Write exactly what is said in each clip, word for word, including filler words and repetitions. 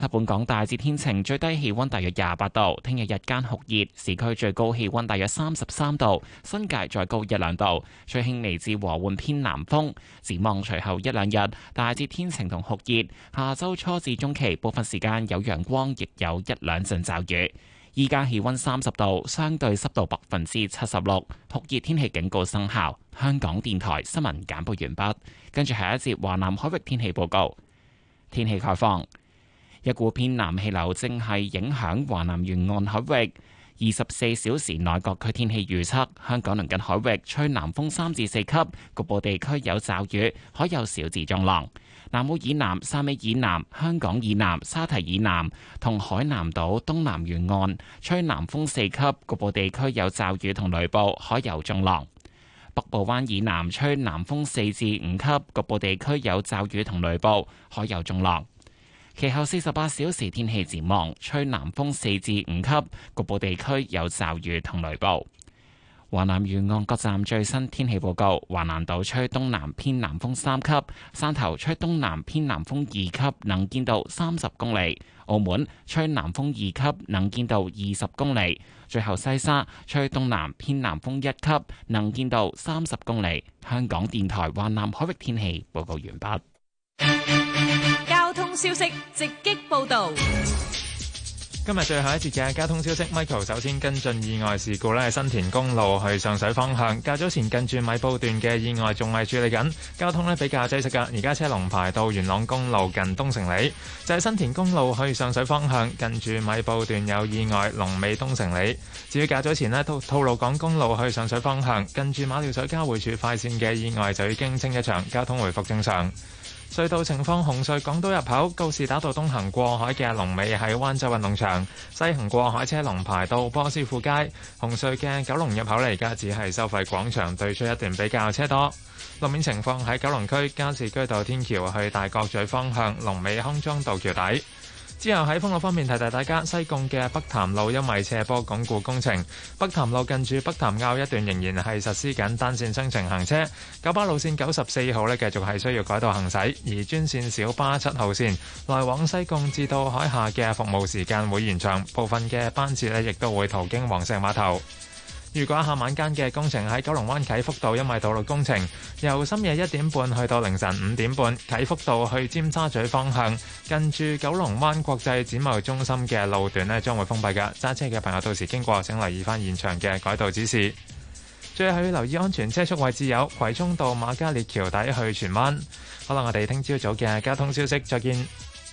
本港大致天晴，最低氣溫大約廿八度。聽日日間酷熱，市區最高氣溫大約三十三度，新界再高一兩度。吹輕微至和緩偏南風。展望隨後一兩日，大致天晴同酷熱。下周初至中期部分時間有陽光，亦有一兩陣驟雨。依家氣溫三十度，相對濕度百分之七十六，酷熱天氣警告生效。香港電台新聞簡報完畢，跟住下一節華南海域天氣報告。天氣概況。一股偏南氣流正係影響華南沿岸海域，二十四小時內各區天氣預測：香港鄰近海域吹南風三至四級，局部地區有驟雨，海有小至中浪。南澳以南、汕尾以南、香港以南、沙堤以南同海南島東南沿岸吹南風四級，局部地區有驟雨同雷暴，海有中浪。北部灣以南吹南風四至五級，局部地區有驟雨同雷暴，海有中浪。其後四十八小時天氣展望，吹南風四至五級，局部地區有驟雨同雷暴。華南沿岸各站最新天氣報告：華南島吹東南偏南風三級，汕頭吹東南偏南風二級，能見度三十公里；澳門吹南風二級，能見度二十公里。最後西沙吹東南偏南風一級，能見度三十公里。香港電台華南海域天氣報告完畢。 交通消息直擊報道。 今日最後一節嘅交通消息 ，Michael 首先跟進意外事故呢，係新田公路去上水方向，較早前近住米埔段嘅意外仲係處理緊，交通呢比較擠塞㗎。而家車龍排到元朗公路近東城里，就係、是、新田公路去上水方向，近住米埔段有意外，龍尾東城里。至於較早前呢，吐吐露港公路去上水方向，近住馬料水交匯處快線嘅意外就已經清一場，交通回復正常。隧道情況：紅隧港島入口告士打道東行過海嘅龍尾喺灣仔運動場，西行過海車龍排到波斯富街。紅隧嘅九龍入口嚟家只係收費廣場對出一段比較車多。路面情況喺九龍區加士居道天橋去大角咀方向，龍尾康莊道橋底。之後喺封路方面提提大家，西貢嘅北潭路因為斜坡鞏固工程，北潭路近住北潭坳一段仍然係實施緊單線雙程行車。九巴路線九十四號呢繼續係需要改道行駛，而專線小巴七號線來往西貢至到海下嘅服務時間會延長，部分嘅班次呢亦都會途經黃石碼頭。如果下晚間嘅工程喺九龍灣啟福道，因為道路工程，由深夜一點半去到凌晨五點半，啟福道去尖沙咀方向，近住九龍灣國際展貿中心嘅路段呢將會封閉㗎。揸車嘅朋友到時經過請留意返現場嘅改道指示。最後要留意安全車速位置有葵涌道瑪嘉烈橋底去荃灣。好啦，我哋聽朝早嘅交通消息再見。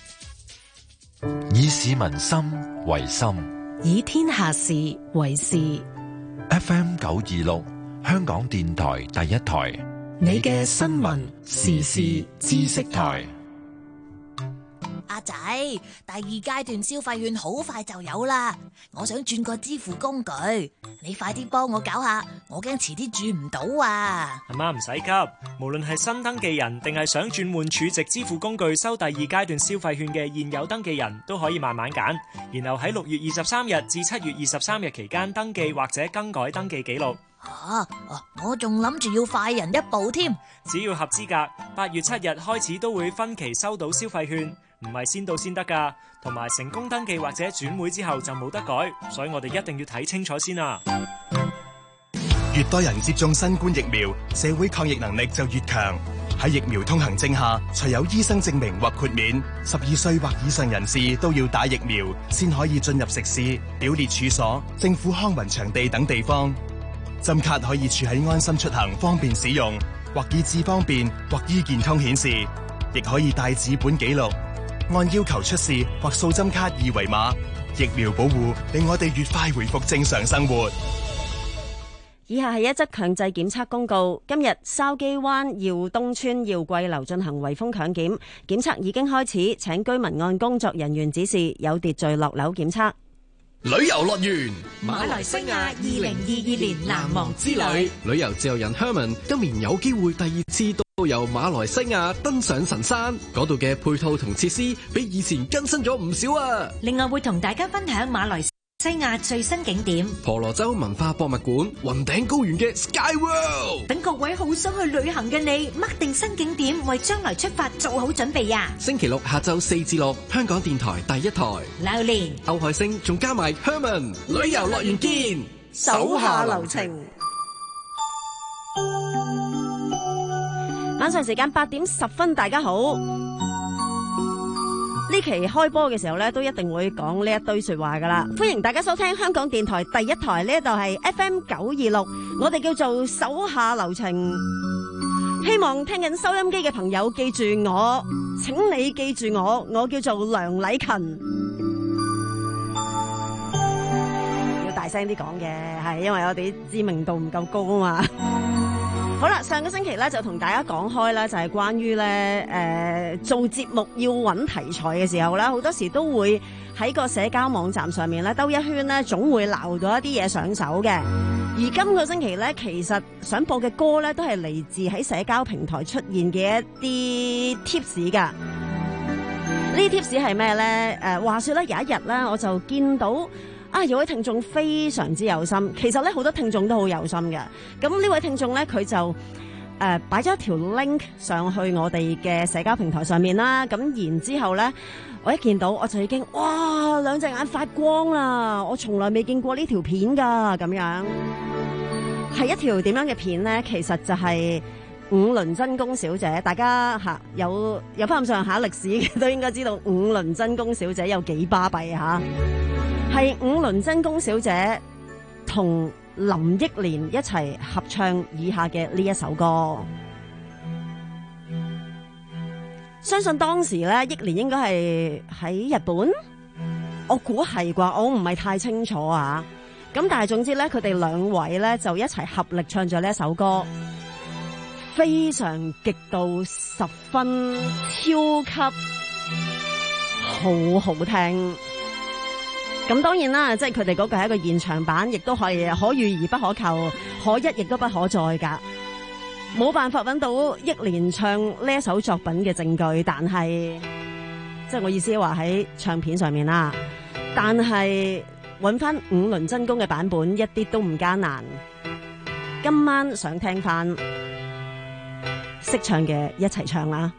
以市民心為心， 以天下事為事。 F M 九二六，香港電台第一台， 你嘅新聞時事知識台。 阿仔，第二階段消費券好快就有啦，我想轉個支付工具，你快啲幫我搞下，我驚遲啲轉唔到啊！ 阿媽唔使急，無論係新登記人定係想轉換儲值支付工具收第二階段消費券嘅現有登記人都可以慢慢揀，然後喺六月二十三日至七月二十三日期間登記或者更改登記記錄。 啊，我仲諗住要快人一步添， 只要合資格，八月七日開始都會分期收到消費券。唔係先到先得㗎，同埋成功登記或者轉會之後就冇得改，所以我哋一定要睇清楚先啊！ 越多人接種新冠疫苗，社會抗疫能力就越強。喺疫苗通行證下，除有醫生證明或豁免，十二歲或以上人士都要打疫苗，先可以進入食肆、表列處所、政府康文場地等地方。針卡可以儲喺安心出行，方便使用，或以智方便，或醫健通顯示，亦可以帶紙本記錄。按要求出示或掃針卡二維碼，疫苗保護令我哋越快回復正常生活。 以下係一則強制檢測公告。今日筲箕灣耀東村耀貴樓進行圍封強檢，檢測已經開始，請居民按工作人員指示有秩序落樓檢測。 旅遊樂園馬來西亞二零二二年難忘之旅， 旅遊自由人 Herman 今年有機會第二次到遊馬來西亞登上神山，嗰度嘅配套同設施比以前更新咗唔少啊！ 另外會同大家分享馬來西亞最新景點婆羅洲文化博物館雲頂高原嘅 Sky World， 等各位好想去旅行嘅你，mark定新景點，為將來出發做好準備呀！ 星期六下晝四至六，香港電台第一台， 榴蓮、 歐海星仲加埋 Herman 旅遊樂園見， 手下留情。晚上時間八點十分，大家好。呢期開波嘅時候咧，都一定會講呢一堆說話噶啦。歡迎大家收聽香港電台第一台，呢一度係 F M 九二六，我哋叫做手下留情。希望聽緊收音機嘅朋友記住我，請你記住我，我叫做梁禮勤。要大聲啲講嘅，係因為我哋知名度唔夠高啊嘛。好啦，上個星期咧就同大家講開啦，就係關於咧誒做節目要揾題材嘅時候咧，好多時都會喺個社交網站上面咧兜一圈咧，總會撈到一啲嘢上手嘅。而今個星期咧，其實想播嘅歌咧，都係嚟自喺社交平台出現嘅一啲 tips 噶。呢啲 tips 係咩咧？誒，話說咧有一日咧，我就見到。啊！有位聽眾非常之有心，其實咧好多聽眾都好有心嘅。咁呢位聽眾咧，佢就誒擺咗一條 link 上去我哋嘅社交平台上面啦。咁然之後咧，我一見到我就已經哇兩隻眼發光啦！我從來未見過呢條片㗎，咁樣係一條點樣嘅片咧？其實就係五輪真弓小姐，大家嚇有有翻咁上下歷史嘅都應該知道五輪真弓小姐有幾巴閉嚇。係五輪真弓小姐同林憶蓮一齊合唱以下嘅呢一首歌。相信當時咧，憶蓮應該係喺日本，我估係啩，我唔係太清楚啊。咁但係總之咧，佢哋兩位咧就一齊合力唱咗呢一首歌，非常極度十分超級好好聽。咁當然啦，即係佢哋嗰個係一個現場版，亦都可以可遇而不可求，可一亦都不可再噶。冇辦法揾到憶蓮唱呢一首作品嘅證據，但係即係我意思話喺唱片上面啦。但係揾翻五輪真弓嘅版本一啲都唔艱難。今晚想聽翻識唱嘅一齊唱啦。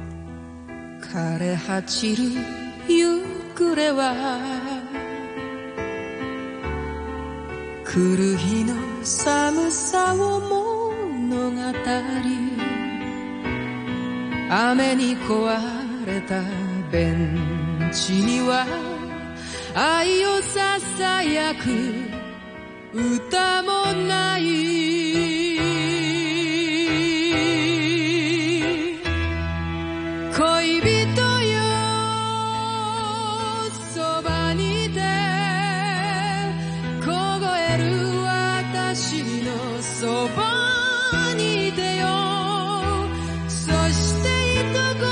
来る日の寒さを物語雨に壊れたベンチには愛をささやく歌もない恋人よそばにいてそばにいてよそして一言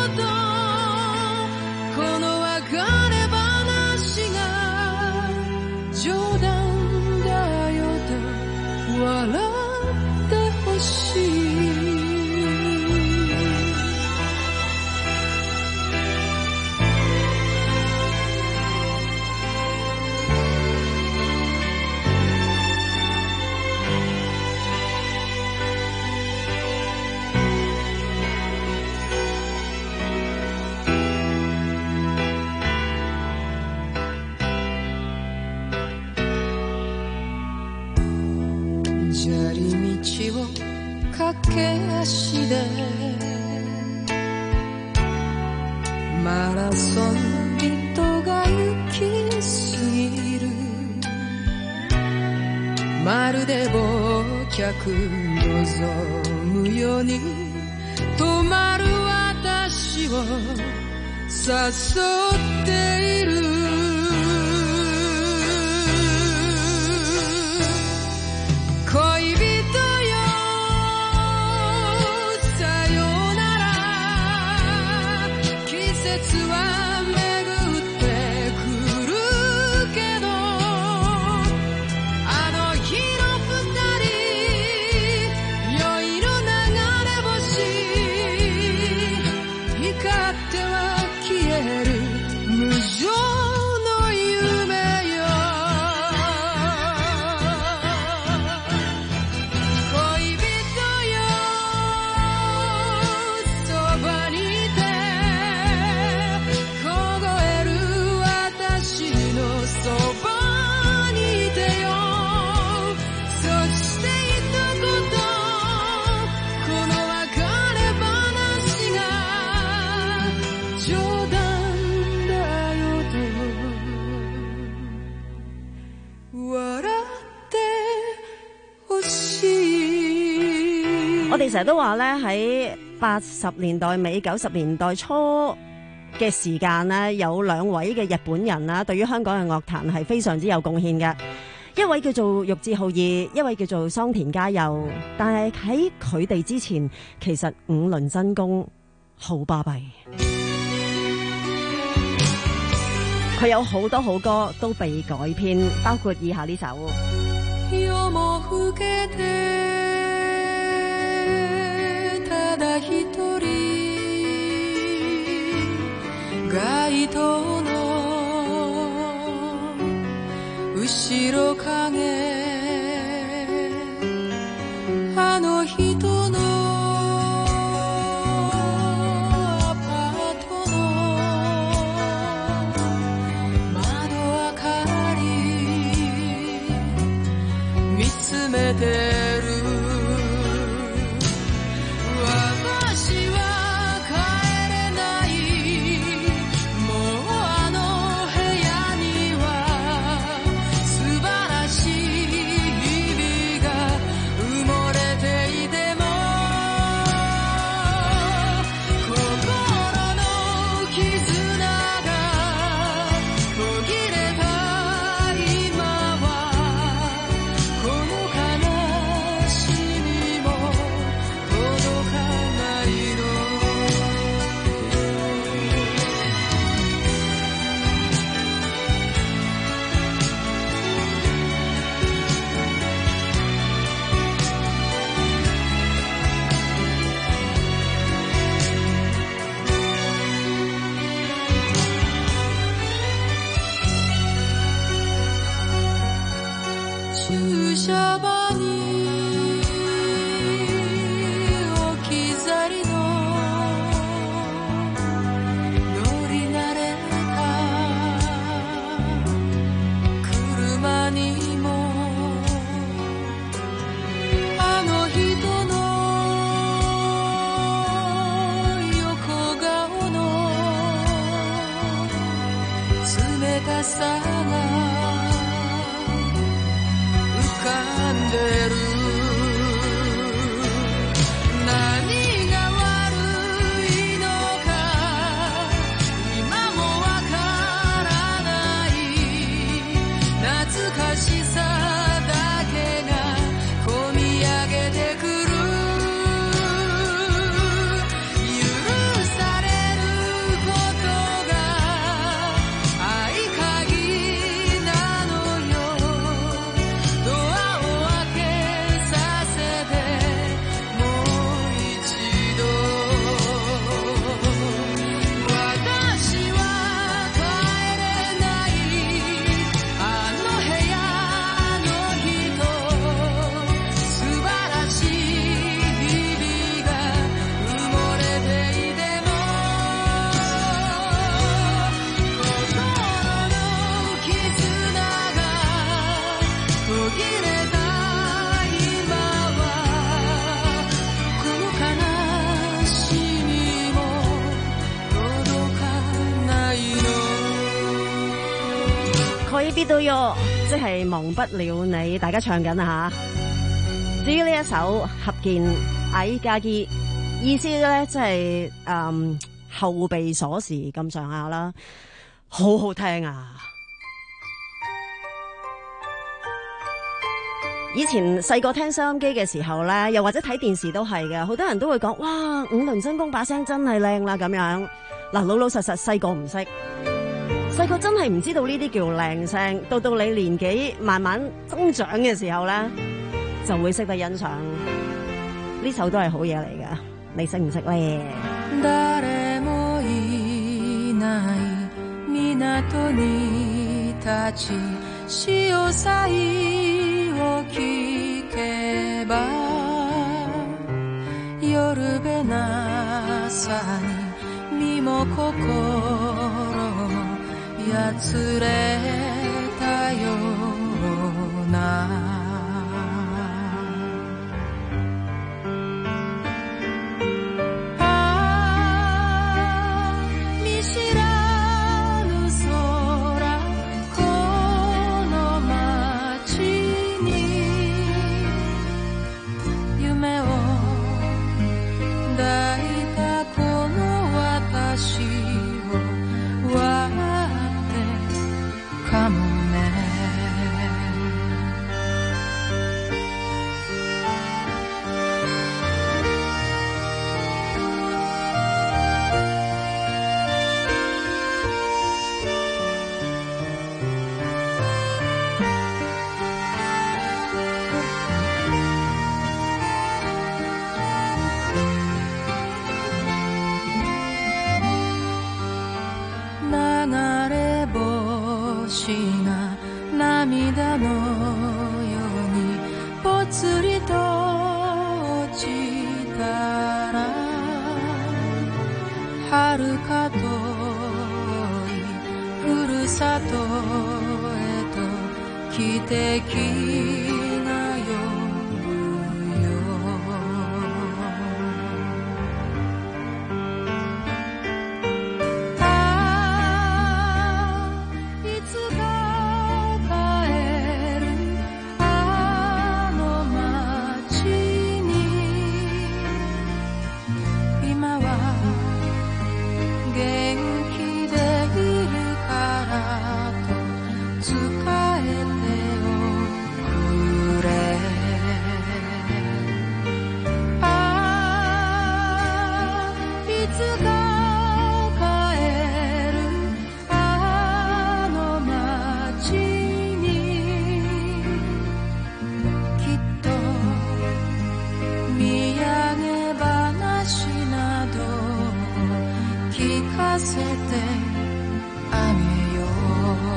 この別れ話が冗談だよと笑ってほしい砂利道を駆け足でマラソン人が行き過ぎるまるで忘却望むように止まる私を誘っている恋人よさよなら季節は巡ってくるけどあの日の二人酔いの流れ星光っては消える無我哋成日都話咧，喺八十年代尾九十年代初嘅時間呢，有兩位嘅日本人啦，對於香港嘅樂壇係非常之有貢獻嘅。一位叫做玉置浩二，一位叫做桑田佳祐。但係喺佢哋之前，其實五輪真弓好巴閉，佢有好多好歌都被改編，包括以下呢首。 ただ一人街灯の後ろ影あの人のアパートの窓明かり見つめてる都喲，即係忘不了你，大家唱緊啊吓。至於呢一首合鍵矮加基，意思咧即係誒後備鎖匙咁上下啦，好好聽啊！以前細個聽收音機嘅時候咧，又或者睇電視都係嘅，好多人都會講：哇，五輪真弓把聲真係靚啦咁樣。嗱，老老實實細個唔識。細個真係唔知道呢啲叫靚聲，到到你年紀慢慢增長嘅時候咧，就會識得欣賞。呢首都係好嘢嚟㗎，你識唔識咧？ 誰もいない港に立ち潮騒を聞けば夜べなさに身も心やつれたようなああ見知らぬ空この街に夢をしな涙のようにぽつりと落ちたら遥か遠いふるさとへと汽笛が呼ぶよ。ああいつか帰るあの街に今は元気でいるからと伝えておくれ。ああいつか帰るあの街にきっと土産話など聞かせてあげよう。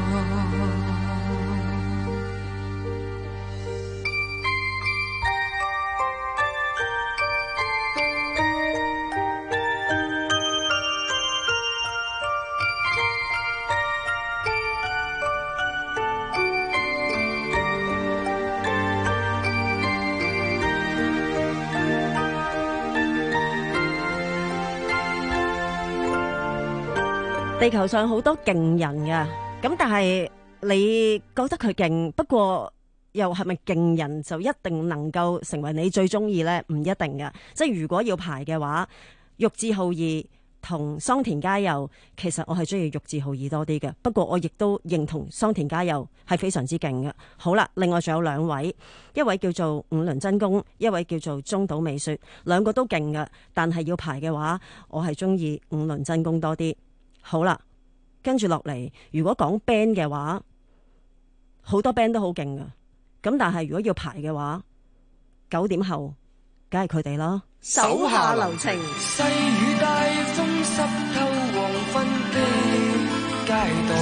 地球上好多勁人㗎，咁但係你覺得佢勁，不過又係咪勁人就一定能夠成為你最中意呢？唔一定㗎，即係如果要排嘅話，玉置浩二同桑田佳祐，其實我係中意玉置浩二多啲嘅，不過我亦都認同桑田佳祐係非常之勁嘅。好啦，另外仲有兩位，一位叫做五輪真弓，一位叫做中島美雪，兩個都勁嘅，但係要排嘅話，我係中意五輪真弓多啲。好啦，跟住落嚟，如果講 band 嘅話，好多 band 都好勁噶。咁但係如果要排嘅話，九點後，梗係佢哋啦。 手下留情，細雨大風濕透黃昏的街道。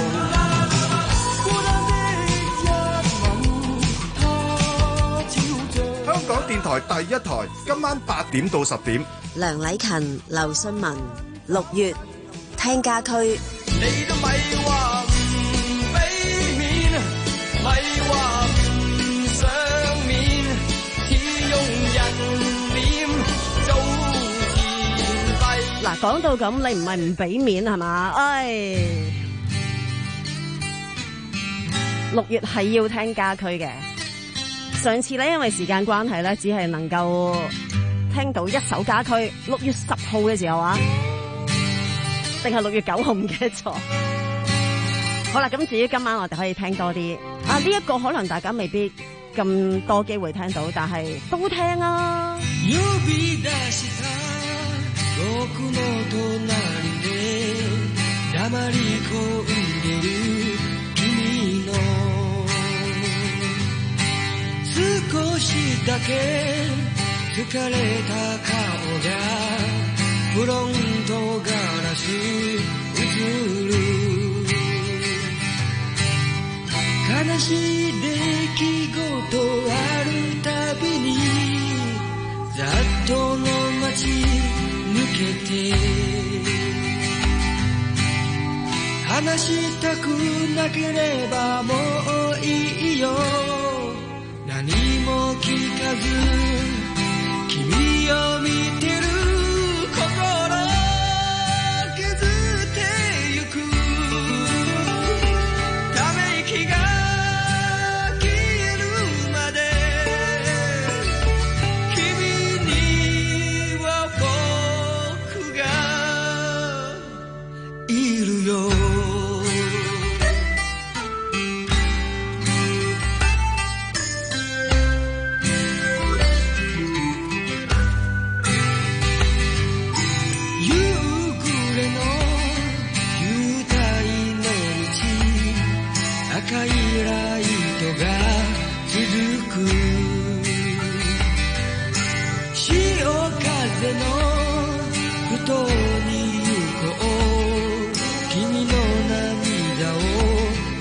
香港電台第一台，今晚八點到十點。 梁禮勤、劉信文，六月。聽家區， 你都咪話唔俾面，咪話唔上面，似用人臉做前輩。 嗱，講到咁，你唔係唔俾面係嘛？唉，六月係要聽家區嘅。上次咧，因為時間關係咧，只係能夠聽到一首家區。六月十號嘅時候啊。定係六月九號唔記得咗。好啦，咁至於今晚我哋可以聽多啲啊，呢、這、一個可能大家未必咁多機會聽到，但係都聽啊。 フロントガラス映る悲しい出来事あるたびにざっとの街抜けて話したくなければもういいよ何も聞かず君を見てる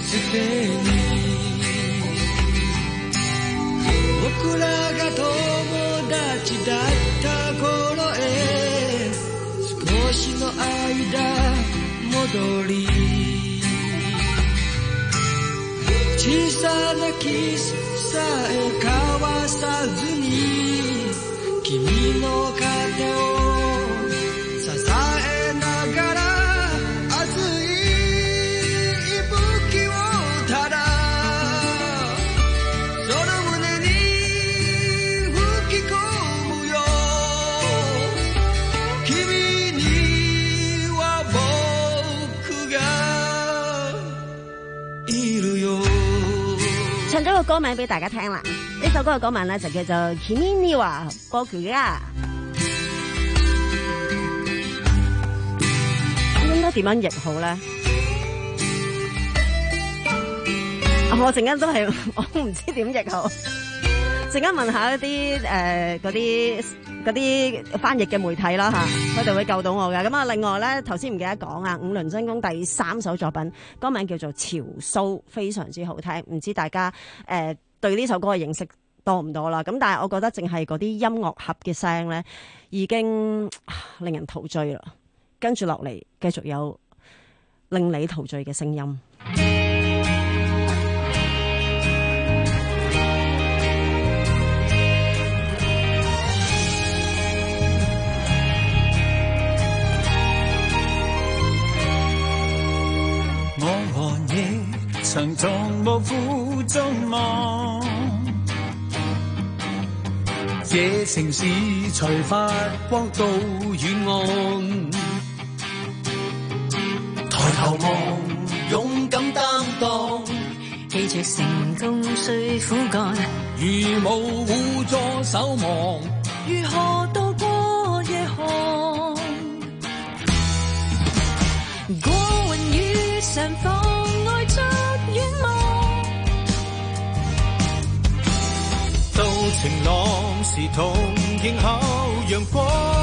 つてに僕らが友達だった頃へ少しの間戻り小さなキスさえ交わさずに君の肩を支えながら熱い息吹をただその胸に吹き込むよ君には僕がいるよ。 唱咗個歌名俾大家聽啦，呢首歌嘅歌名咧就叫做《Kimi ni wa Boku ga》。應該點樣譯好咧？我陣間都係我唔知點譯好，陣間問下一啲誒嗰啲嗰啲翻譯嘅媒體啦嚇，佢哋會救到我嘅。咁啊，另外咧頭先唔記得講啊，五輪真功第三首作品歌名叫做《潮蘇》，非常之好聽，唔知大家誒、呃、對呢首歌嘅認識多唔多啦？咁但係我覺得淨係嗰啲音樂盒嘅聲咧，已經令人陶醉啦。跟住落嚟，繼續有令你陶醉嘅聲音。 我和你曾同臥苦中望，這城市才發光到遠岸。抬頭望，勇敢擔當， 記着成功需苦幹， 如無互助守望， 如何渡過夜寒？過雲雨上妨礙着遠望， 到晴朗時同迎候陽光，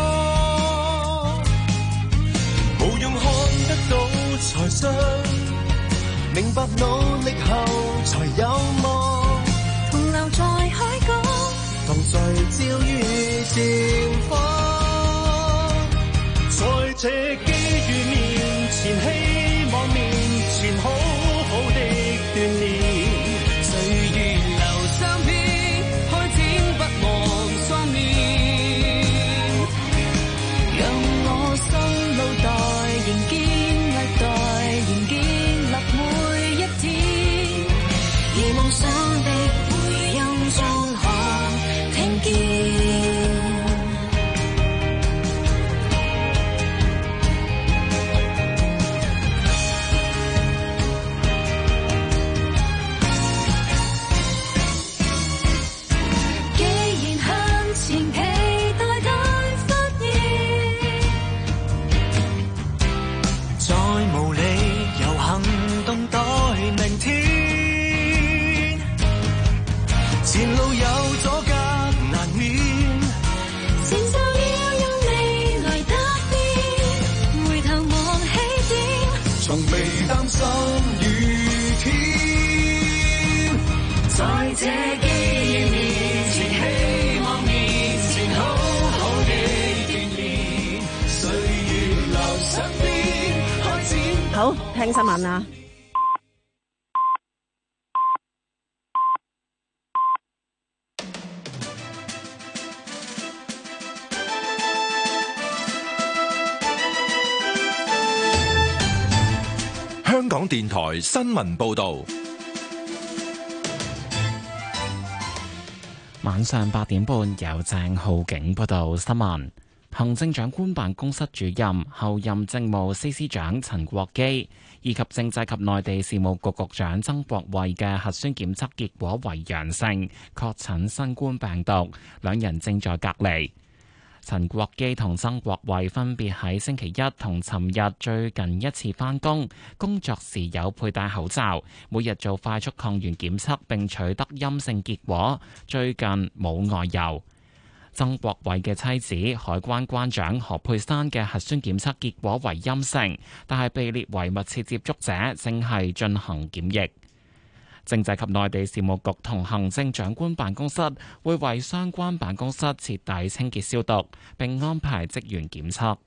無用看得到才信，明白努力後才有望， 同留在海港， 同誰照於前方，在這機遇面前，希望面前好好的鍛鍊，歲月留三篇，開展不忘雙面，讓我心腦袋仍堅歷代，仍建立每一天，而夢想的回音中可聽見。前路有阻隔難免， 承受了用你來答辯，回頭望起點， 從未擔心雨天，在這機遇面前，希望面前好好的鍛鍊，歲月留身邊，開展。 好，聽新聞啦。 香港電台新聞報道， 晚上八點半由鄭浩景報道新聞。行政長官辦公室主任、候任政務司司長陳國基以及政制及內地事務局局長曾國衛嘅核酸檢測結果為陽性，確診新冠病毒，兩人正在隔離。陳國基同曾國衛分別喺星期一同尋日最近一次返工，工作時有佩戴口罩，每日做快速抗原檢測並取得陰性結果，最近冇外遊。 曾國偉嘅妻子海關關長何佩珊嘅核酸檢測結果為陰性，但係被列為密切接觸者，正係進行檢疫。政制及內地事務局同行政長官辦公室會為相關辦公室徹底清潔消毒，並安排職員檢測。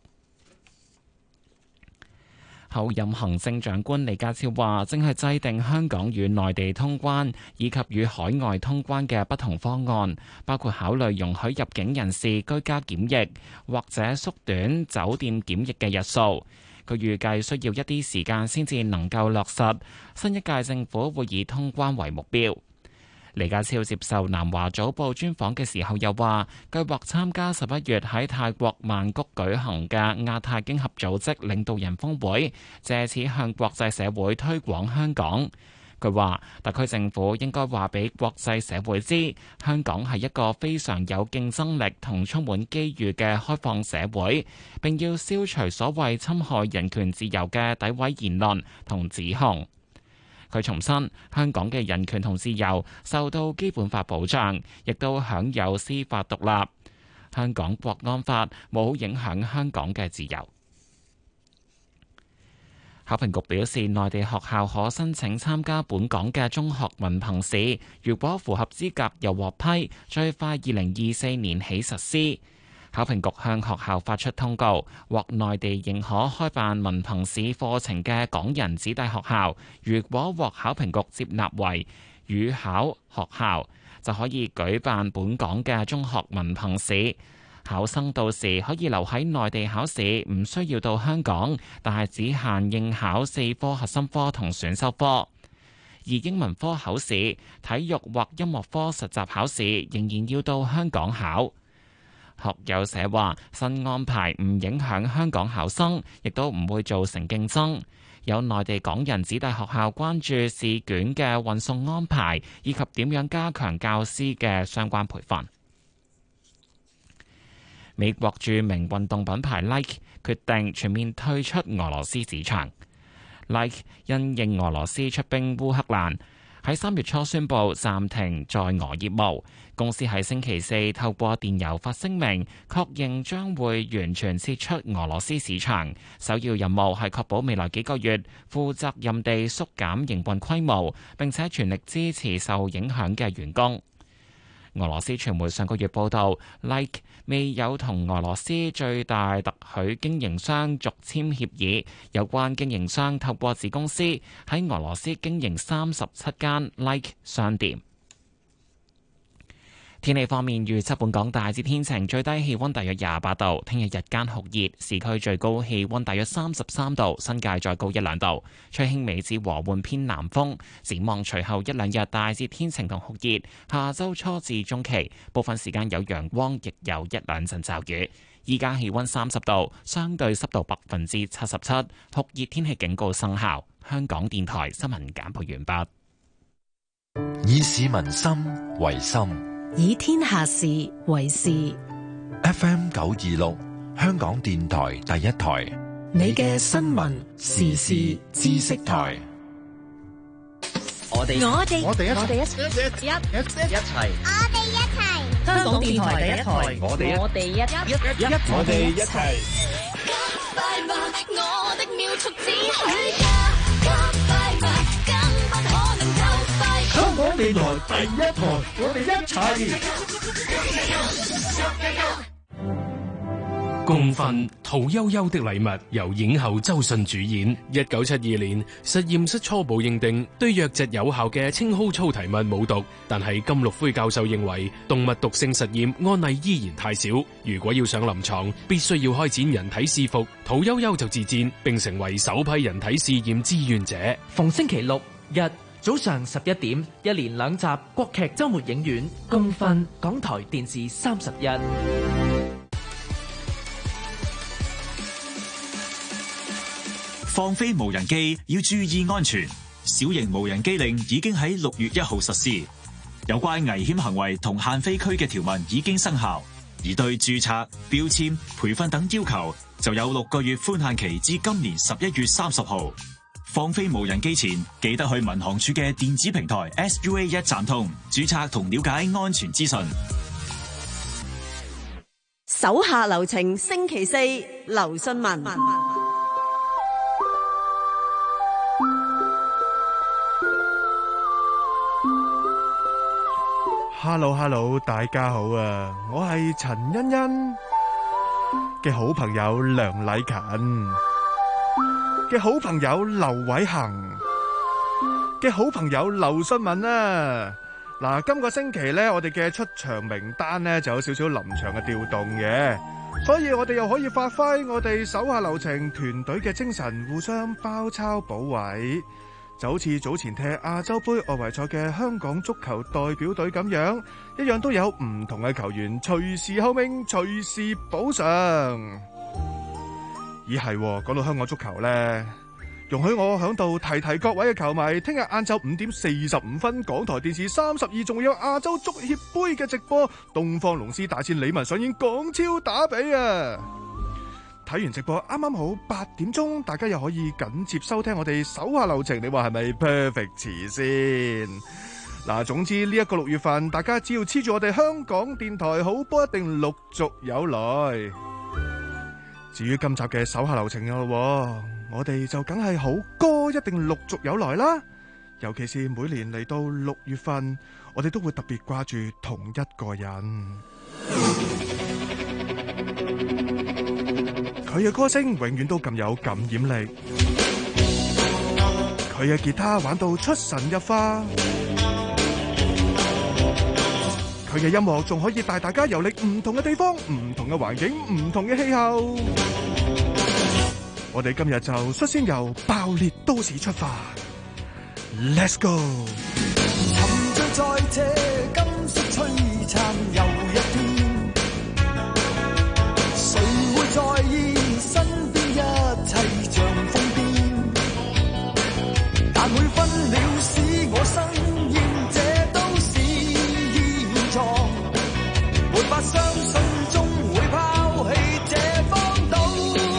候任行政長官李家超話，正係制定香港與內地通關以及與海外通關嘅不同方案，包括考慮容許入境人士居家檢疫，或者縮短酒店檢疫嘅日數。佢預計需要一啲時間先至能夠落實，新一屆政府會以通關為目標。李家超接受南華早報專訪嘅時候又話，計劃參加十一月喺泰國曼谷舉行嘅亞太經合組織領導人峰會，藉此向國際社會推廣香港。佢話，特區政府應該話俾國際社會知，香港係一個非常有競爭力同充滿機遇嘅開放社會，並要消除所謂侵害人權自由嘅詆毀言論同指控。佢重申，香港嘅人權同自由受到基本法保障，亦都享有司法獨立。香港國安法冇影響香港嘅自由。考評局表示，內地學校可申請參加本港嘅中學文憑試，如果符合資格又獲批，最快二零二四年起實施。考評局向學校發出通告，獲內地認可開辦文憑試課程嘅港人子弟學校，如果獲考評局接納為預考學校，就可以舉辦本港嘅中學文憑試。考生到時可以留喺內地考試，唔需要到香港，但係只限應考四科核心科同選修科。而英文科考試、體育或音樂科實習考試仍然要到香港考。學友社話，新安排唔影響香港考生，亦都唔會造成競爭。有內地港人子弟學校關注試卷嘅運送安排，以及點樣加強教師嘅相關培訓。美國著名運動品牌 Nike 決定全面退出俄羅斯市場。Nike 因應俄羅斯出兵烏克蘭，喺三月初宣布暫停在俄業務。公司喺星期四透過電郵發聲明，確認將會完全撤出俄羅斯市場。首要任務係確保未來幾個月負責任地縮減營運規模，並且全力支持受影響嘅員工。俄羅斯傳媒上個月報道 ，Nike 未有同俄羅斯最大特許經營商續簽協議，有關經營商透過子公司喺俄羅斯經營三十七間 Nike 商店。天氣方面，預測本港大致天晴，最低氣溫大約廿八度。聽日日間酷熱，市區最高氣溫大約三十三度，新界再高一兩度。吹輕微至和緩偏南風。展望隨後一兩日大致天晴同酷熱，下周初至中期部分時間有陽光，亦有一兩陣驟雨。依家氣溫三十度，相對濕度百分之七十七，酷熱天氣警告生效。香港電台新聞簡報完畢。 以市民心為心， 以天下事為事。 F M 九二六，香港電台第一台， 你嘅新聞時事知識台。 我哋我哋我哋一我哋一齊一齊一一齊， 我哋一齊。香港電台第一台， 我哋我哋一一一我哋一齊。 快樂，我的秒速只許加加快樂，更不可能夠快。 香港電台第一台，我哋一齊。 共奮屠呦呦的禮物由影后周迅主演。一九七二年，實驗室初步認定對瘧疾有效嘅青蒿粗蹄蜜冇毒，但係金陸輝教授認為動物毒性實驗案例依然太少，如果要上臨床，必須要開展人體試服。屠呦呦就自薦，並成為首批人體試驗志願者。 逢星期六日早上十一點，一連兩集國劇週末影院共奮，港台電視三十一。 放飛無人機要注意安全，小型無人機令已經喺六月一號實施，有關危險行為同限飛區嘅條文已經生效，而對註冊、標籤、培訓等要求就有六個月寬限期至今年十一月三十號。放飛無人機前，記得去民航處嘅電子平台 S U A 一站通註冊同了解安全資訊。 手下留情，星期四劉信文。 Hello Hello， 大家好啊！我係陳欣欣嘅好朋友梁禮勤嘅好朋友劉偉恒嘅好朋友劉信文啊！嗱，今個星期咧，我哋嘅出場名單咧就有少少臨場嘅調動嘅，所以我哋又可以發揮我哋手下留情團隊嘅精神，互相包抄補位。就好似早前踢亞洲盃外圍賽嘅香港足球代表隊咁樣，一樣都有唔同嘅球員隨時候命，隨時補上。咦係，講到香港足球呢，容許我響度提提各位嘅球迷，聽日晏晝五點四十五分，港台電視三十二仲會有亞洲足協盃嘅直播，東方龍獅大戰李文上演港超打比啊！睇完直播啱啱好八點鐘，大家又可以緊接收聽我哋手下留情，你話係咪 perfect 詞先？嗱，總之呢一個六月份，大家只要黐住我哋香港電台，好波一定陸續有來。至於今集嘅手下留情咯，我哋就梗係好歌一定陸續有來啦。尤其是每年嚟到六月份，我哋都會特別掛住同一個人。佢嘅歌聲永遠都咁有感染力，佢嘅吉他玩到出神入化，佢嘅音樂仲可以帶大家遊歷唔同嘅地方、唔同嘅環境、唔同嘅氣候。我哋今日就率先由爆裂都市出發 ，Let's go！ 沉醉在這金色璀璨又一天，誰會在意身邊一切像瘋癲？但每分秒使我生厭，這都是現狀，沒法相信終會拋棄這荒島。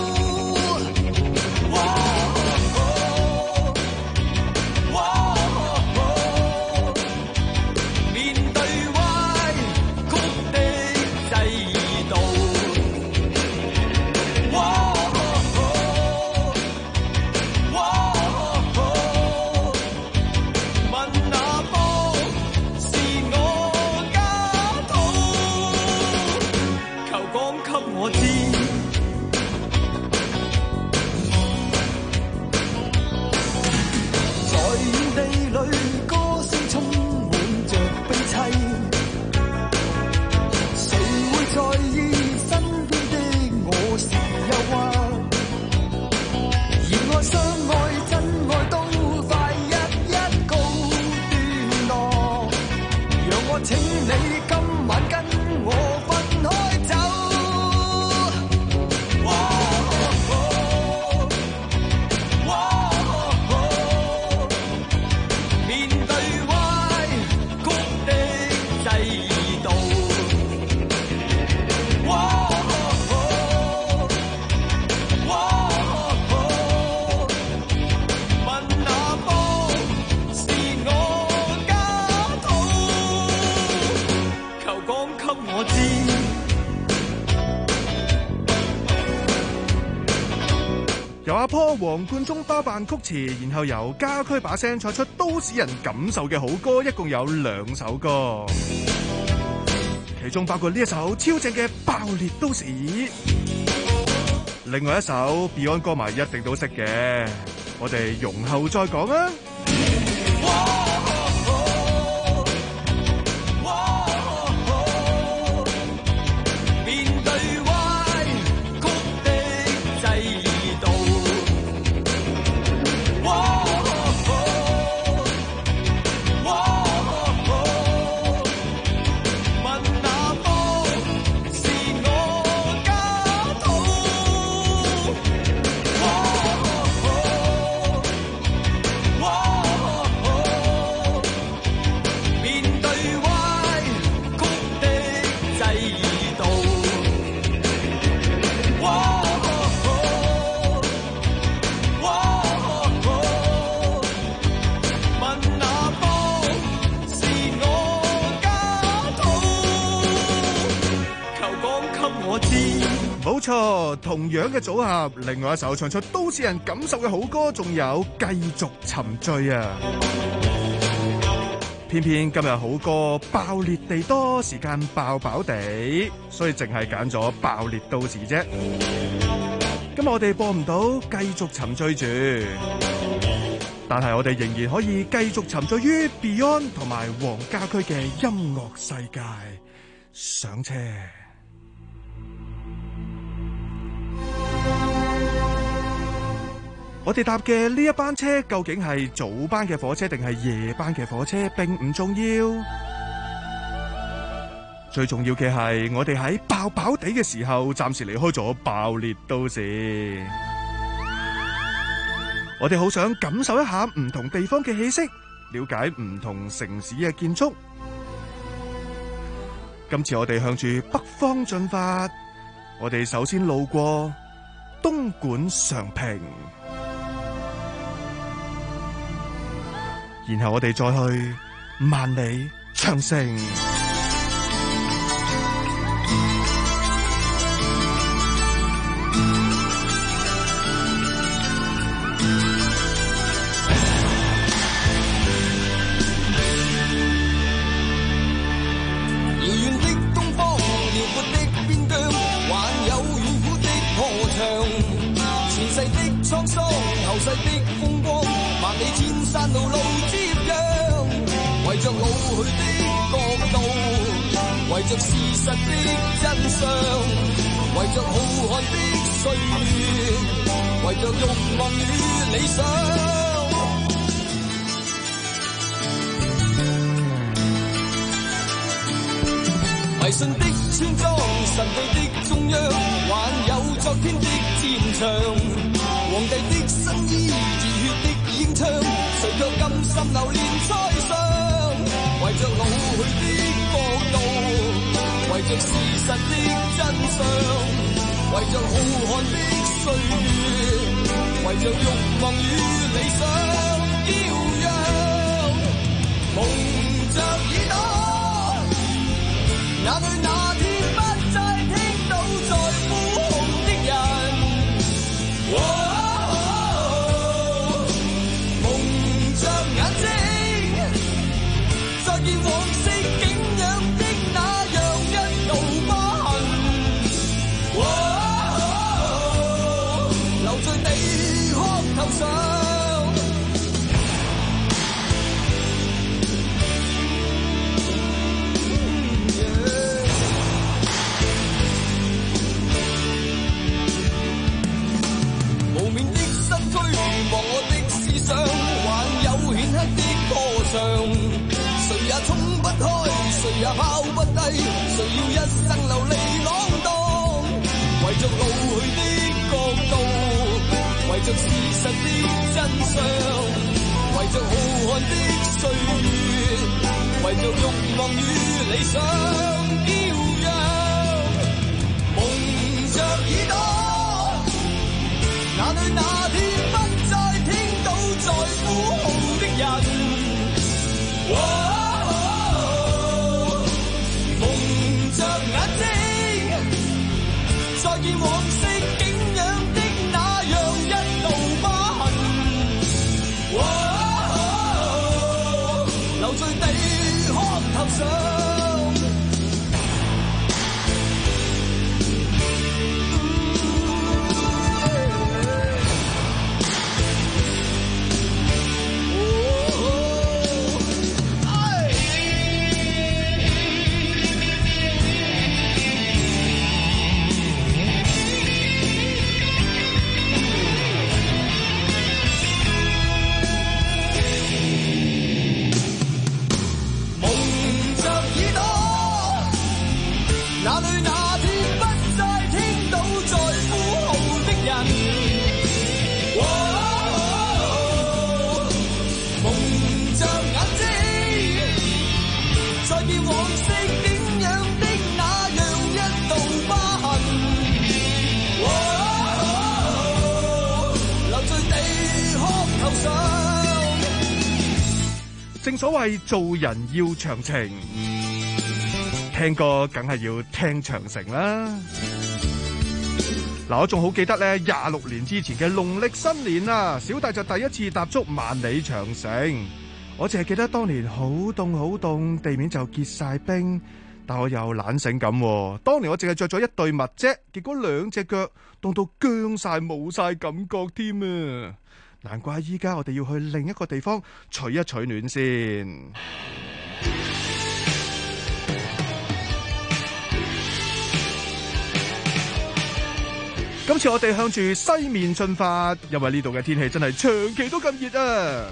由阿坡黃貫中包辦曲詞，然後由家駒把聲唱出都市人感受嘅好歌，一共有兩首歌，其中包括呢一首超正嘅《爆裂都市》，另外一首 Beyond 歌迷一定都識嘅，我哋容後再講啊！ 哇冇錯，同樣嘅組合，另外一首唱出都市人感受嘅好歌，仲有繼續沉醉啊！偏偏今日好歌爆裂地多，時間爆爆地，所以淨係揀咗爆裂都市啫。今日我哋播唔到繼續沉醉住，但係我哋仍然可以繼續沉醉於 Beyond 同埋黃家駒嘅音樂世界。上車。我哋搭嘅呢一班車究竟係早班嘅火車定係夜班嘅火車並唔重要，最重要嘅係我哋喺爆爆地嘅時候暫時離開咗爆裂都市。我哋好想感受一下唔同地方嘅氣息，了解唔同城市嘅建築。今次我哋向住北方進發，我哋首先路過東莞常平，然後我哋再去萬里長城。 遙遠的東方，遼闊的邊疆，還有遠古的河牆，前世的滄桑，後世的風光，萬里千山路路接壤，為着老去的國度，為着事實的真相，為着浩瀚的歲月，為着慾望與理想。迷信的村莊，神秘的中央，還有昨天的戰場，皇帝的新衣，熱血的英槍，誰卻甘心流連塞上？為着老去的國度，為着事實的真相，為着浩瀚的歲月，為着慾望與理想，驕陽蒙着耳朵。哪裏那天不再聽到在呼號的人，哦哦哦、蒙着眼睛，再見往昔景仰的那樣一道疤痕，哦哦、留在地殼頭上。還有顯赫的歌唱，誰也衝不開，誰也拋不低，誰要一生流離浪蕩？為着老去的國度，為着事實的真相，為着浩瀚的歲月，為着慾望與理想，驕陽蒙着耳朵，哪裏那天不再聽到在呼號的人，哦哦、蒙着眼睛，再見往昔景仰的那樣一道疤痕，哦哦、留在地殼頭上。 正所謂做人要長情，聽歌梗係要聽長城啦。 嗱，我仲好記得咧，廿六年之前嘅農曆新年啊，小弟就第一次踏足萬里長城。我淨係記得當年好凍好凍，地面就結晒冰，但我又懶醒咁。當年我淨係着咗一對襪啫，結果兩隻腳凍到僵晒冇晒感覺添啊！難怪依家我哋要去另一個地方取一取暖先。今次我哋向住西面進發，因為呢度嘅天氣真係長期都咁熱啊！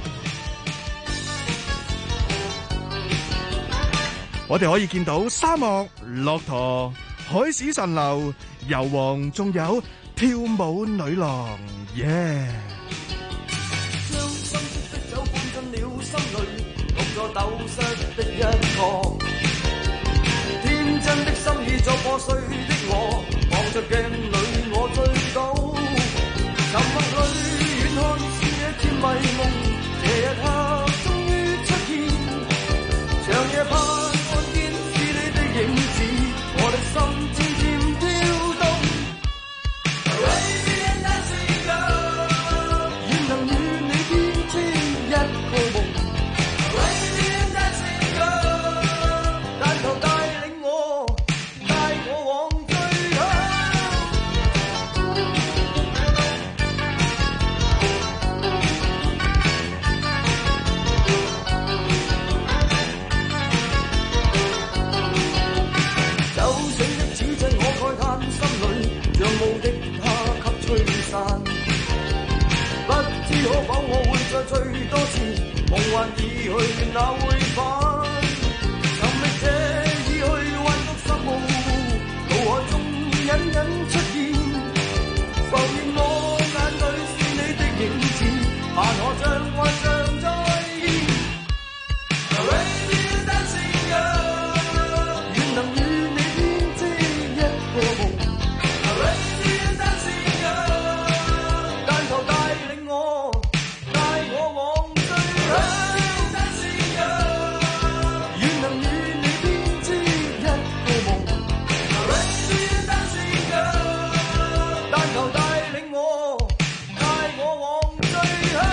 我哋可以見到沙漠、駱駝、海市蜃樓、油王，仲有跳舞女郎，耶、yeah!！ 將心色的酒灌進了心裏，獨個斗室的一角，天真的心意作破碎的我，望着鏡裏我醉倒，沉默裏遠看是一片迷夢，這一刻終於出現，長夜盼看見是你的影子，我的心漸漸跳動。Arabian dancing girl， 願能與你編織一個夢。Arabian dancing girl， 但求帶領我，帶我往最響。酒醒的此際，我慨嘆心裏，像霧的它給吹散。不知可否我會再醉多次，夢幻已去哪會返？尋覓這已去幻覺心霧，腦海中隱隱出現，浮現我眼裏是你的影子，盼我像幻象再現。Arabian dancing girl， 願能與你編織一個夢。Arabian dancing girl， 但求帶領我，帶我往最響。Dancing girl， 願能與你編織一個夢。Arabian dancing girl， 但求帶領我，帶我往最響。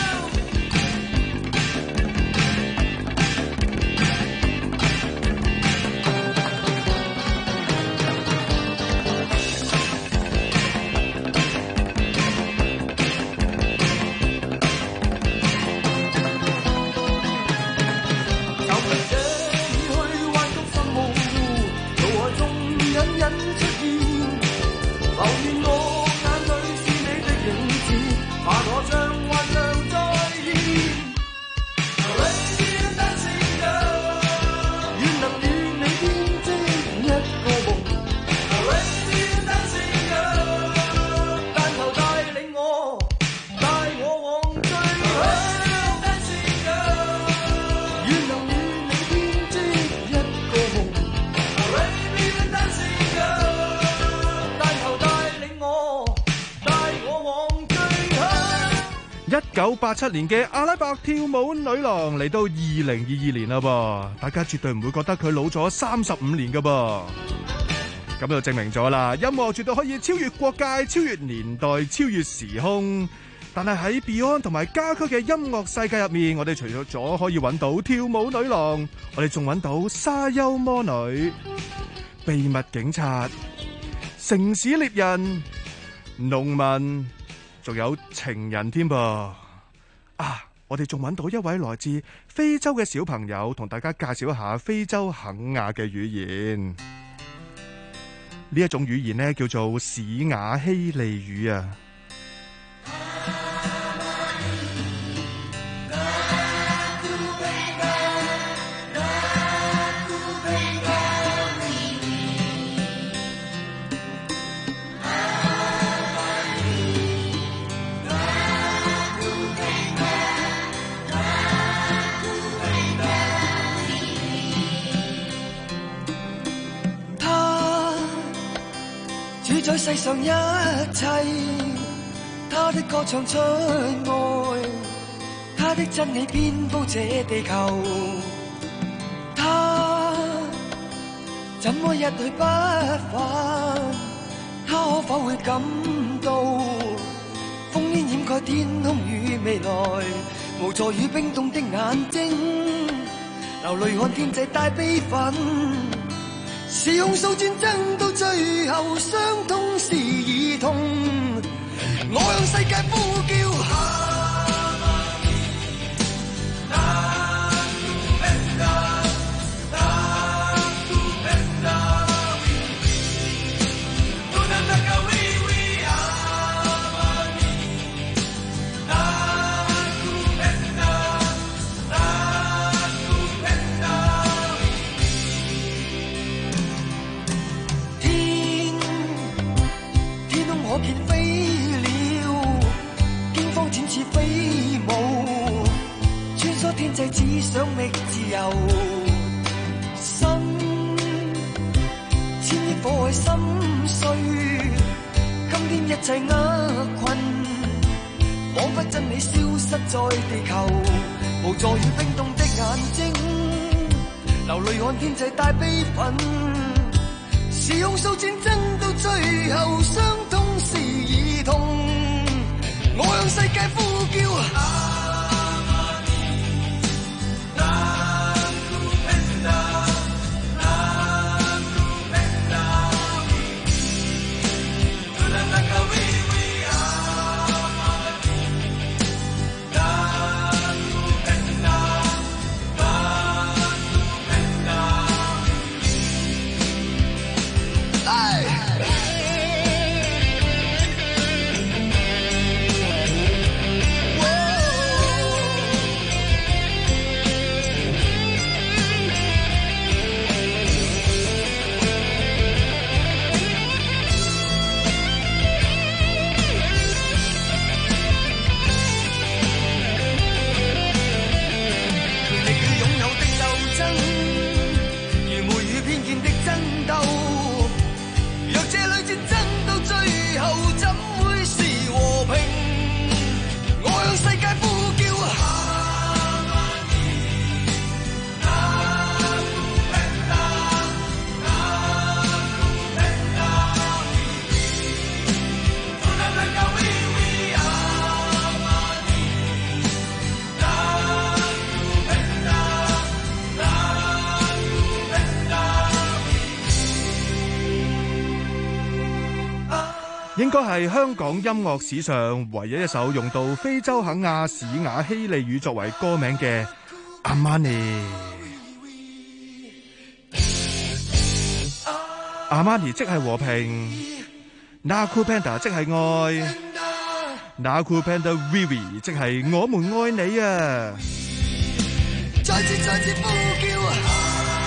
就憑這已去幻覺心霧，腦海中隱隱出現，浮現我眼裏是你的影子，盼我像幻象再現。Arabian dancing girl， 願能與你編織一個夢。Arabian dancing girl， 但求帶領我，帶我往最響。Dancing girl， 願能與你編織一個夢。Arabian dancing girl， 但求帶領我，帶我往最響。 一九八七年嘅阿拉伯跳舞女郎嚟到二零二二年啦噃，大家絕對唔會覺得佢老咗三十五年噶噃，咁就證明咗啦，音樂絕對可以超越國界、超越年代、超越時空。但係喺 Beyond 同埋家駒嘅音樂世界入面，我哋除咗可以揾到跳舞女郎，我哋仲揾到沙丘魔女、秘密警察、城市獵人、農民，仲有情人添噃。啊！我哋仲揾到一位來自非洲嘅小朋友，同大家介紹一下非洲肯亞嘅語言。呢一種語言呢，叫做史瓦希利語啊。 在世上一切，他的歌唱出愛，他的真理遍佈這地球。他怎麼一去不返？他他可否會感到烽煙掩蓋天空與未來，無助與冰凍的眼睛，流淚看天際帶悲憤，是控訴戰爭到最後，傷痛是兒童，我向世界呼叫。只想覓自由，心千億火海心碎，今天一切厄困，彷彿真理消失在地球，無助與冰凍的眼睛，流淚看天際帶悲憤，是控訴戰爭到最後，傷痛是兒童，我向世界呼叫。 應該係香港音樂史上唯一一首用到非洲肯亞史瓦希利語作為歌名嘅阿瑪尼。阿瑪尼即係和平 ，Nakupenda 即係愛 ，Nakupenda Vivi 即係我們愛你啊！ 再次再次呼叫啊！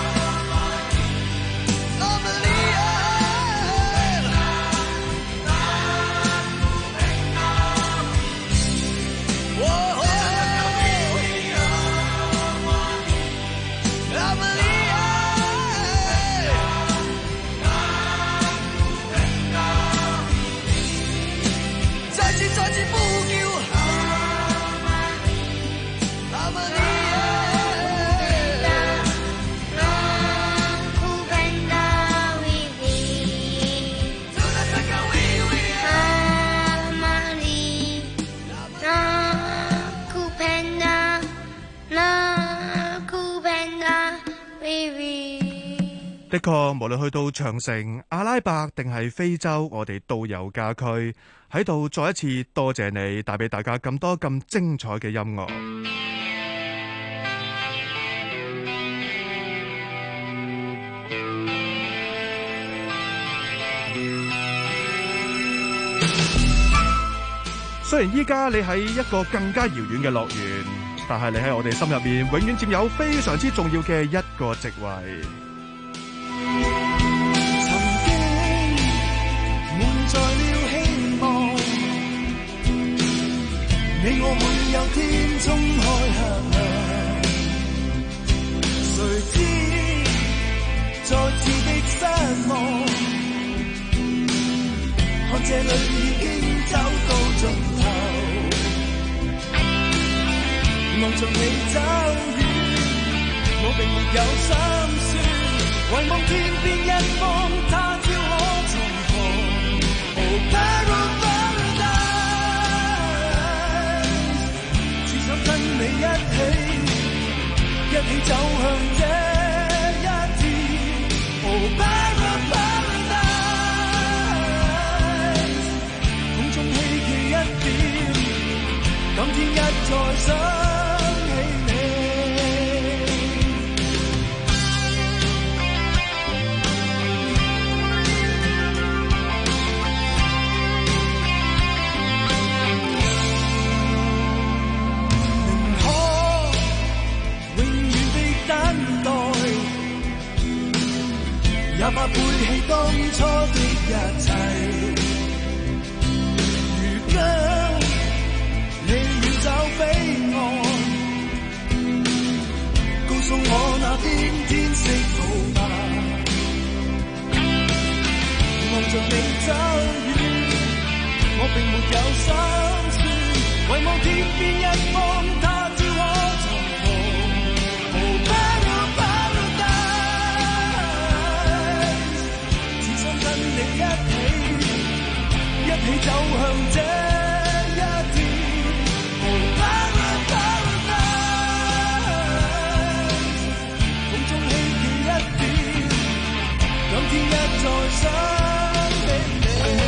的確，無論去到長城、阿拉伯定係非洲，我哋都有家區喺度。再一次多謝你帶俾大家咁多咁精彩嘅音樂。雖然依家你喺一個更加遙遠嘅樂園，但係你喺我哋心入面永遠佔有非常之重要嘅一個席位。 在了希望，你我沒有天衝開黑暗，誰知再次的失望，看這裏已經走到盡頭，望着你走遠，我並沒有心酸，唯望天邊一方，他朝可重逢。 一起走向這一天。Oh paradise， 空中希冀一點，今天一再想起你。也怕背棄當初的一切，如今你要找彼岸，告訴我那邊天色好嗎？望着你走遠，我並沒有心酸，唯望天邊一方他朝可重逢。你一起，一起走向這一天。Oh paradise， 風中希冀一點，今天一再想起你。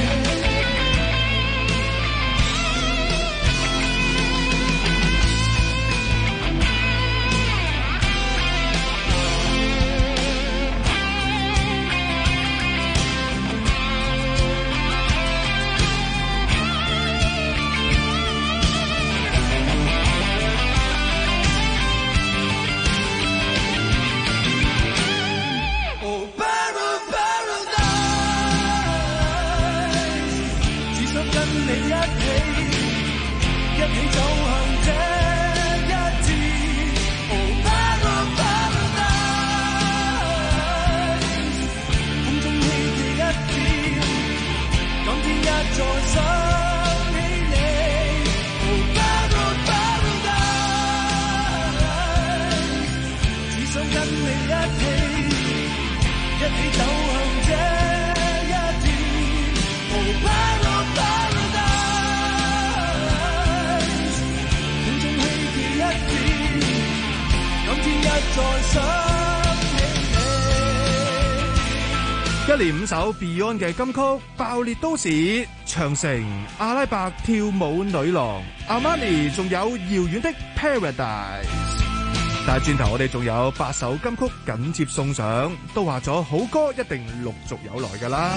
一連五首 Beyond 嘅金曲，爆裂都市、長城、阿拉伯跳舞女郎、阿瑪尼，仲有遙遠的 Paradise。但係轉頭我哋仲有八首金曲緊接送上，都話咗好歌一定陸續有來㗎啦。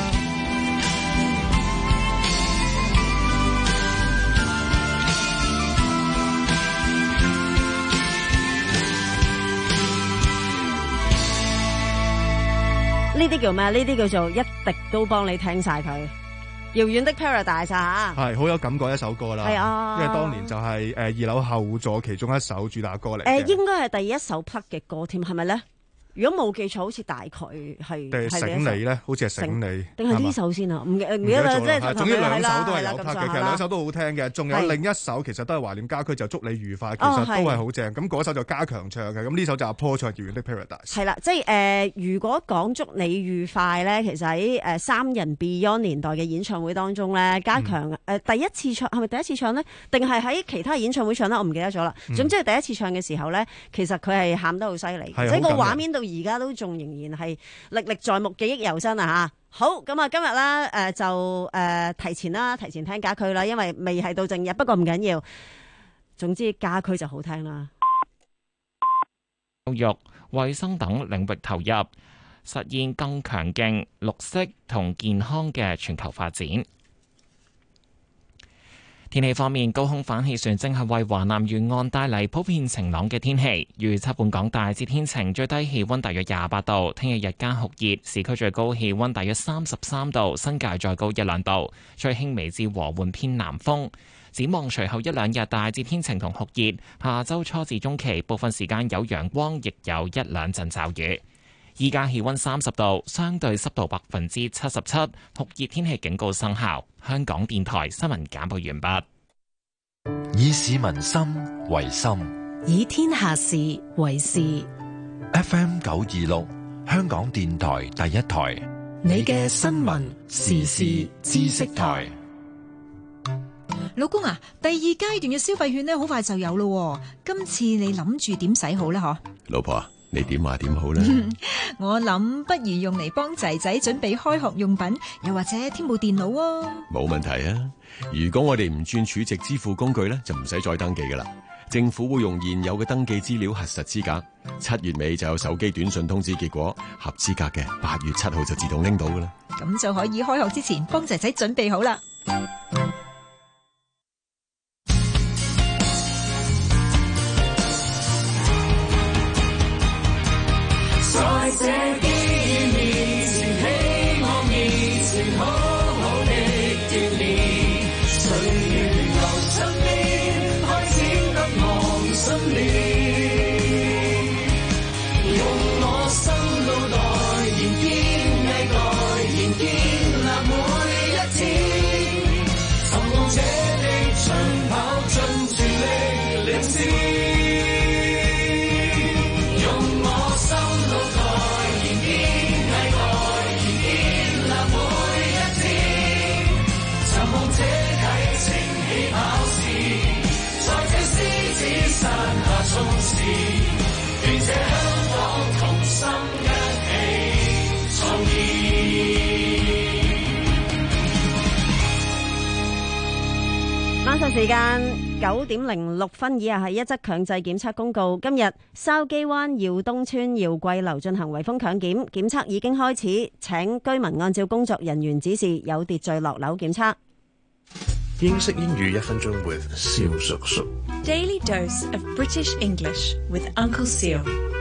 呢啲叫咩？呢啲叫做一滴都幫你聽晒佢。遙遠的 Paradise 啊， 係好有感覺一首歌啦。 係啊， 因為當年就係誒二樓後座其中一首主打歌嚟。 誒，應該係第一首 plug 嘅歌添，係咪咧？如果冇記錯，好似大概係定係醒你咧，好似係醒你， 定係呢首先啊？唔記唔記得啦，即係總之兩首都係有 plug 嘅， 係啦其實兩首都好聽嘅。仲有另一首其實都係懷念家駒，就祝你愉快，其實都係好正。咁嗰首就加強唱嘅，咁呢首就阿 Paul 唱《遙遠的 Paradise》。 係啦，即係誒，如果講祝你愉快咧，其實喺誒三人 Beyond 年代嘅演唱會當中咧，加強誒第一次唱係咪第一次唱咧？定係喺其他演唱會唱咧？我唔記得咗啦。總之係第一次唱嘅時候咧，其實佢係喊得好犀利，即係個畫面到而家都仲。仍然係歷歷在目、記憶猶新啊！嚇，好咁啊，今日咧誒就誒、呃、提前啦，提前聽家駒啦，因為未係到正日，不過唔緊要。總之家駒就好聽啦。 教育、衛生等領域投入，實現更強勁、綠色同健康嘅全球發展。天氣方面，高空反氣旋正係為華南沿岸帶嚟普遍晴朗嘅天氣。預測本港大致天晴，最低氣溫大約廿八度。聽日日間酷熱，市區最高氣溫大約三十三度，新界再高一兩度。吹輕微至和緩偏南風。展望隨後一兩日大致天晴同酷熱，下周初至中期部分時間有陽光，亦有一兩陣驟雨。依家氣溫三十度，相對濕度百分之七十七，酷熱天氣警告生效。香港電台新聞簡報完畢。 以市民心為心， 以天下事為事。 F M 九二六，香港電台第一台， 你嘅新聞時事知識台。 老公啊，第二階段嘅消費券呢，好快就有咯。今次你諗住點使好呢？嗬？ 老婆啊，你點話點好呢？ 我諗不如用嚟幫仔仔準備開學用品，又或者添部電腦啊。 冇問題啊！如果我哋唔轉儲值支付工具咧，就唔使再登記噶啦。政府會用現有嘅登記資料核實資格，七月尾就有手機短信通知結果，合資格嘅八月七號就自動拎到噶啦。 咁就可以開學之前幫仔仔準備好啦。 在這機遇面前，希望面前好好的鍛鍊，歲月由身邊開展得望心戀，用我心腦袋燃堅毅代言建立每一天，尋夢者的長跑盡全力領先。 晚上時間九點零六分，以下係一則強制檢測公告。今日筲箕灣耀東村耀貴樓進行圍封強檢，檢測已經開始，請居民按照工作人員指示有秩序落樓檢測。 英式英語一分鐘 with 蕭叔叔。 Daily dose of British English with Uncle Seal.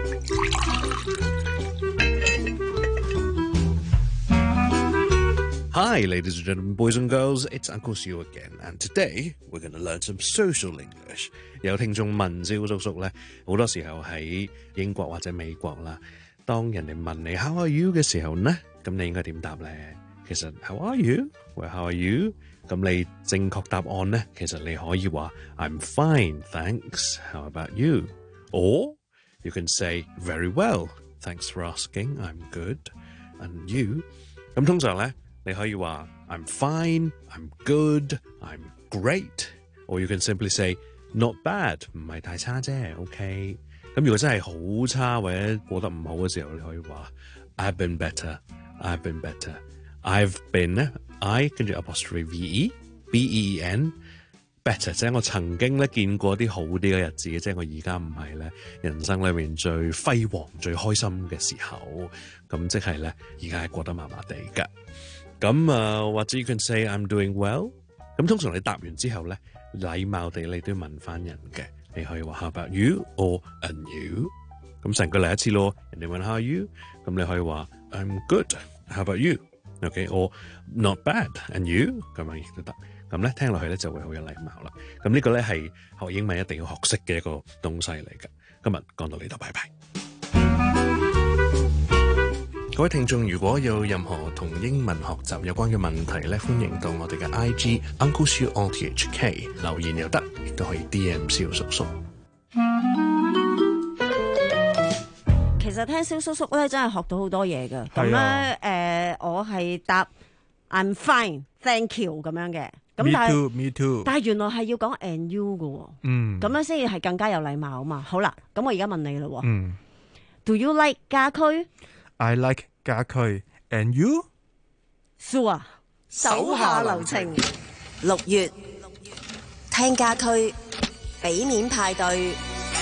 Hi, ladies and gentlemen, boys and girls, it's Uncle Seal again, and today we're going to learn some social English. 有聽眾問蕭叔叔咧，好多時候喺英國或者美國啦，當人哋問你 How are you 嘅時候呢，咁你應該點答咧？其實 How are you? Well, how are you? 咁你正確答案呢，其實你可以話 I'm fine, thanks. How about you? Or you can say very well, thanks for asking. I'm good. And you? 咁通常咧，你可以話 I'm fine, I'm good, I'm great. Or you can simply say not bad, 唔係太差啫 OK。咁如果真係好差或者過得唔好嘅時候，你可以話 I've been better, I've been better. I've been, I 跟住 apostrophe ve, b e e n, better 即係我曾經咧見過啲好啲嘅日子，即係我而家唔係咧人生裏面最輝煌、最開心嘅時候，咁即係咧而家係過得麻麻地㗎。咁啊、呃，或者 you can say I'm doing well。咁通常你答完之後咧，禮貌地你都要問翻人嘅，你可以話 How about you or and you。咁成個嚟一次咯，人哋問 How are you， 咁你可以話 I'm good。How about you？OK，or、okay? not bad and you 咁樣亦都得。咁咧聽落去咧就會好有禮貌啦。咁呢個咧係學英文一定要學識嘅一個東西嚟㗎。今日講到呢度，拜拜。各位聽眾，如果有任何同英文學習有關嘅問題咧，歡迎到我哋嘅 I G Uncle Siu O T H K 留言又得，亦都可以 D M 蕭叔叔。 其實聽蕭叔叔咧真係學到好多嘢㗎。咁咧誒，我係答 I'm fine, thank you 咁樣嘅。咁但係 Me too, me too。 但係原來係要講 and you 㗎喎。嗯。咁樣先至係更加有禮貌啊嘛。好啦，咁我而家問你啦喎。嗯。Do you like 家駒 I like 家駒 and you? Sure。手下留情。六月聽家駒，俾面派對。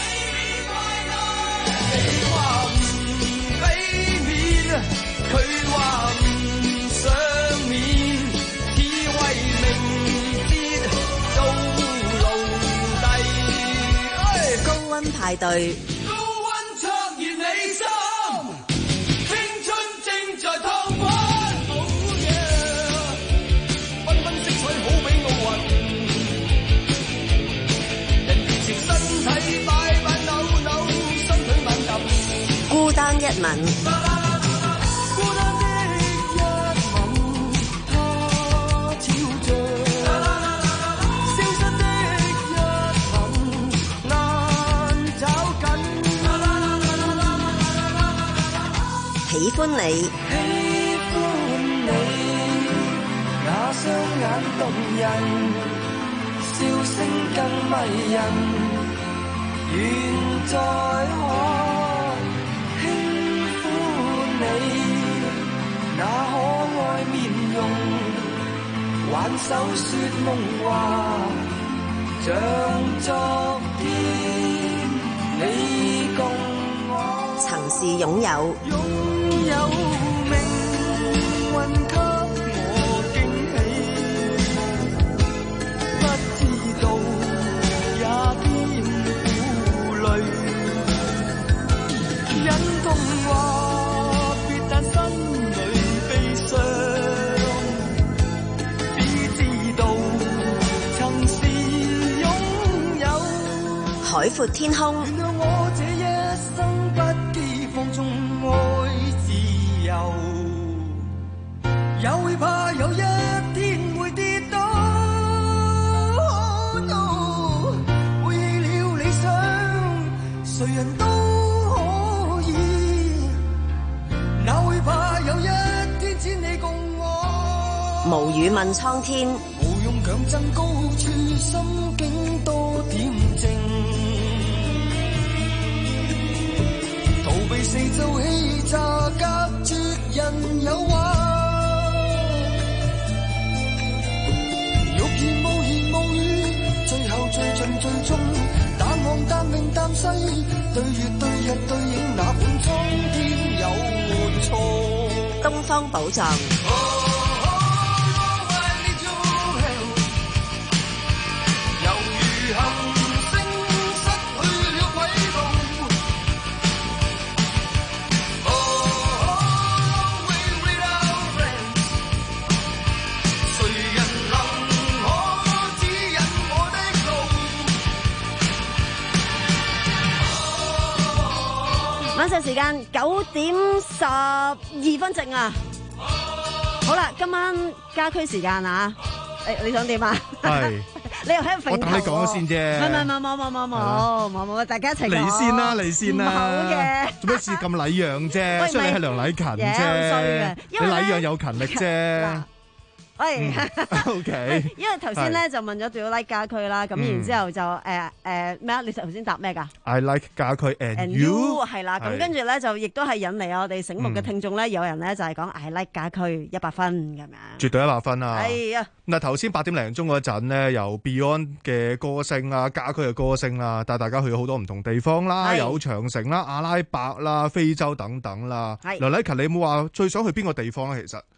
佢話唔想面，只為明節做奴隸。 高温派對， 高温灼熱你心，青春正在燙翻。好嘢，繽紛色彩好比奧運，人如潮身體擺擺扭扭，雙腿猛撳。 孤單一吻。喜歡你，喜歡你，那雙眼動人，笑聲更迷人，現在可手說夢話，像昨天你共我曾是擁有， 擁有命運給我驚喜，不知道也兼負累，忍痛話別但心裏悲傷。 海闊天空， 原諒我這一生不羈放縱愛自由，也會怕有一天會跌倒。Oh no， 背棄了理想，誰人都可以，哪會怕有一天只你共我。 無語問蒼天， 無用強爭高處，心境多恬靜。逃避四周欺詐，隔絕人誘惑。欲言無言無語，最後最盡最終，答案擔命擔西，對月對日對影，哪管蒼天有錯。 東方寶藏。晚上時間九點十二分正啊！好啦，今晚家居時間啊！誒，你想點啊？係你又喺度揈頭喎？我等你講咗先啫。唔係唔係冇冇冇冇冇冇冇，大家一齊講。 嚟先啦，嚟先啦。 好嘅。做咩事咁禮讓啫？雖然你係梁禮勤啫，你禮讓有勤力啫。喂，OK。因為頭先咧就問咗 Do you like 家居啦，咁然之後就誒誒咩啊？你頭先答咩㗎 ？I like 家居 and, and you 係啦，咁跟住咧就亦都係引嚟我哋醒目嘅聽眾咧，有人咧就係講 I like 家居一百分咁樣。 絕對一百分啊！ 係啊。 嗱，頭先八點零鐘嗰陣咧，由 Beyond 嘅歌聲啦，家居嘅歌聲啦，帶大家去咗好多唔同地方啦，有長城啦、阿拉伯啦、非洲等等啦。梁禮勤，你有冇話最想去邊個地方咧？其實誒、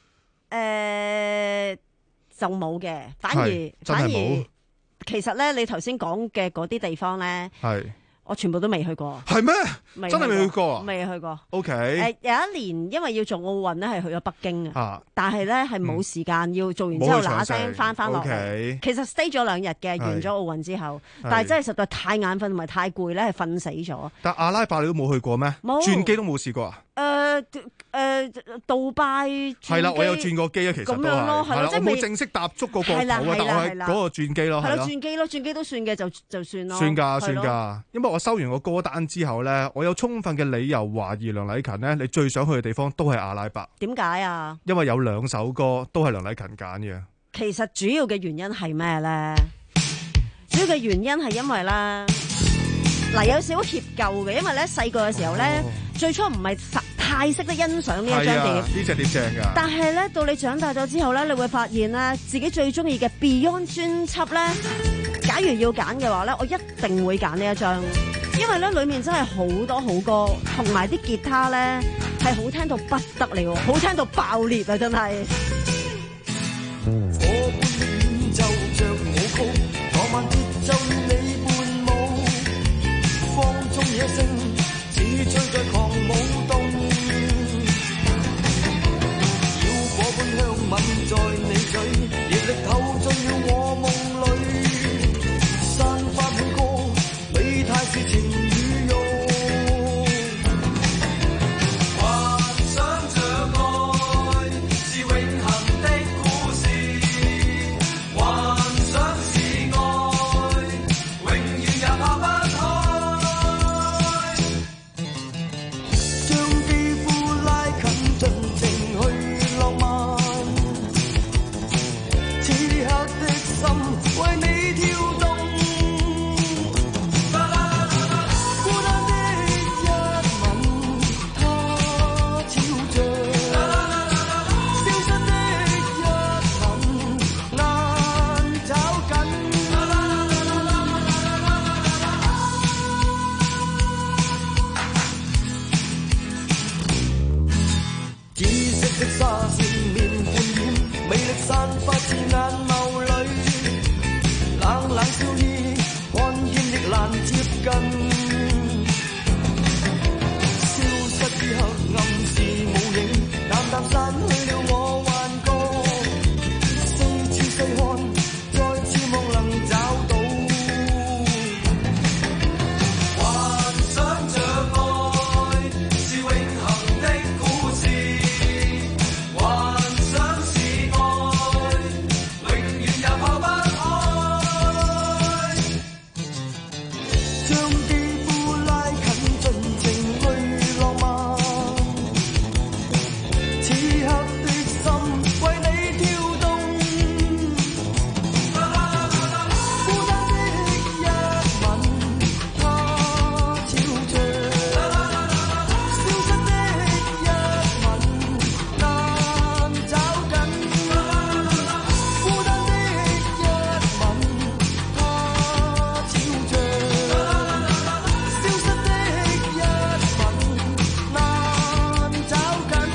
呃、就冇嘅，反而反而其實咧，你頭先講嘅嗰啲地方咧，係我全部都未去過。係咩？真係未去過啊？未去過。O K。誒，有一年因為要做奧運咧，係去咗北京啊，但係咧係冇時間，要做完之後嗱嗱聲翻翻落嚟。其實 stay 咗兩日嘅，完咗奧運之後，但係真係實在太眼瞓同埋太攰咧，係瞓死咗。 但阿拉伯你都冇去過咩？冇。轉機都冇試過啊？誒誒，杜拜係啦，我有轉過機啊，其實都係，係啦，我冇正式踏足過國土啊，但係嗰個轉機咯，係咯， 轉機咯，轉機都算嘅，就就算咯。 算㗎，算㗎，因為我收完個歌單之後咧，我有充分嘅理由懷疑梁禮勤咧，你最想去嘅地方都係阿拉伯。點解啊？因為有兩首歌都係梁禮勤揀嘅。 其實主要嘅原因係咩咧？主要嘅原因係因為咧，嗱有少少歉疚嘅，因為咧細個嘅時候咧，最初唔係太識得欣賞呢一張碟，呢隻碟正㗎。 但係咧，到你長大咗之後咧，你會發現咧，自己最中意嘅 Beyond 專輯咧，假如要揀嘅話咧，我一定會揀呢一張，因為咧裡面真係好多好歌，同埋啲吉他咧係好聽到不得了，好聽到爆裂啊！真係。火般演奏着我曲，浪漫節奏與你伴舞，放縱野性，似醉在狂舞動。香吻在你嘴，熱力透進了我夢裏，散發滿歌，美態是情與慾，幻想着愛是永恆的故事，幻想是愛永遠也拋不開。 沙正面歡臉，魅力散發自眼眸裏，冷冷笑意，看見亦難接近。消失之刻，暗示無影，淡淡散去了我幻覺。四處細看，再次望能找到。幻想着愛是永恆的故事，幻想是愛，永遠也拋不開。將肌膚拉近，盡情去浪漫。此刻的心為你跳動，孤單的一吻，它悄着；消失的一吻，難找緊。孤單的一吻，它悄着；消失的一吻，難找緊。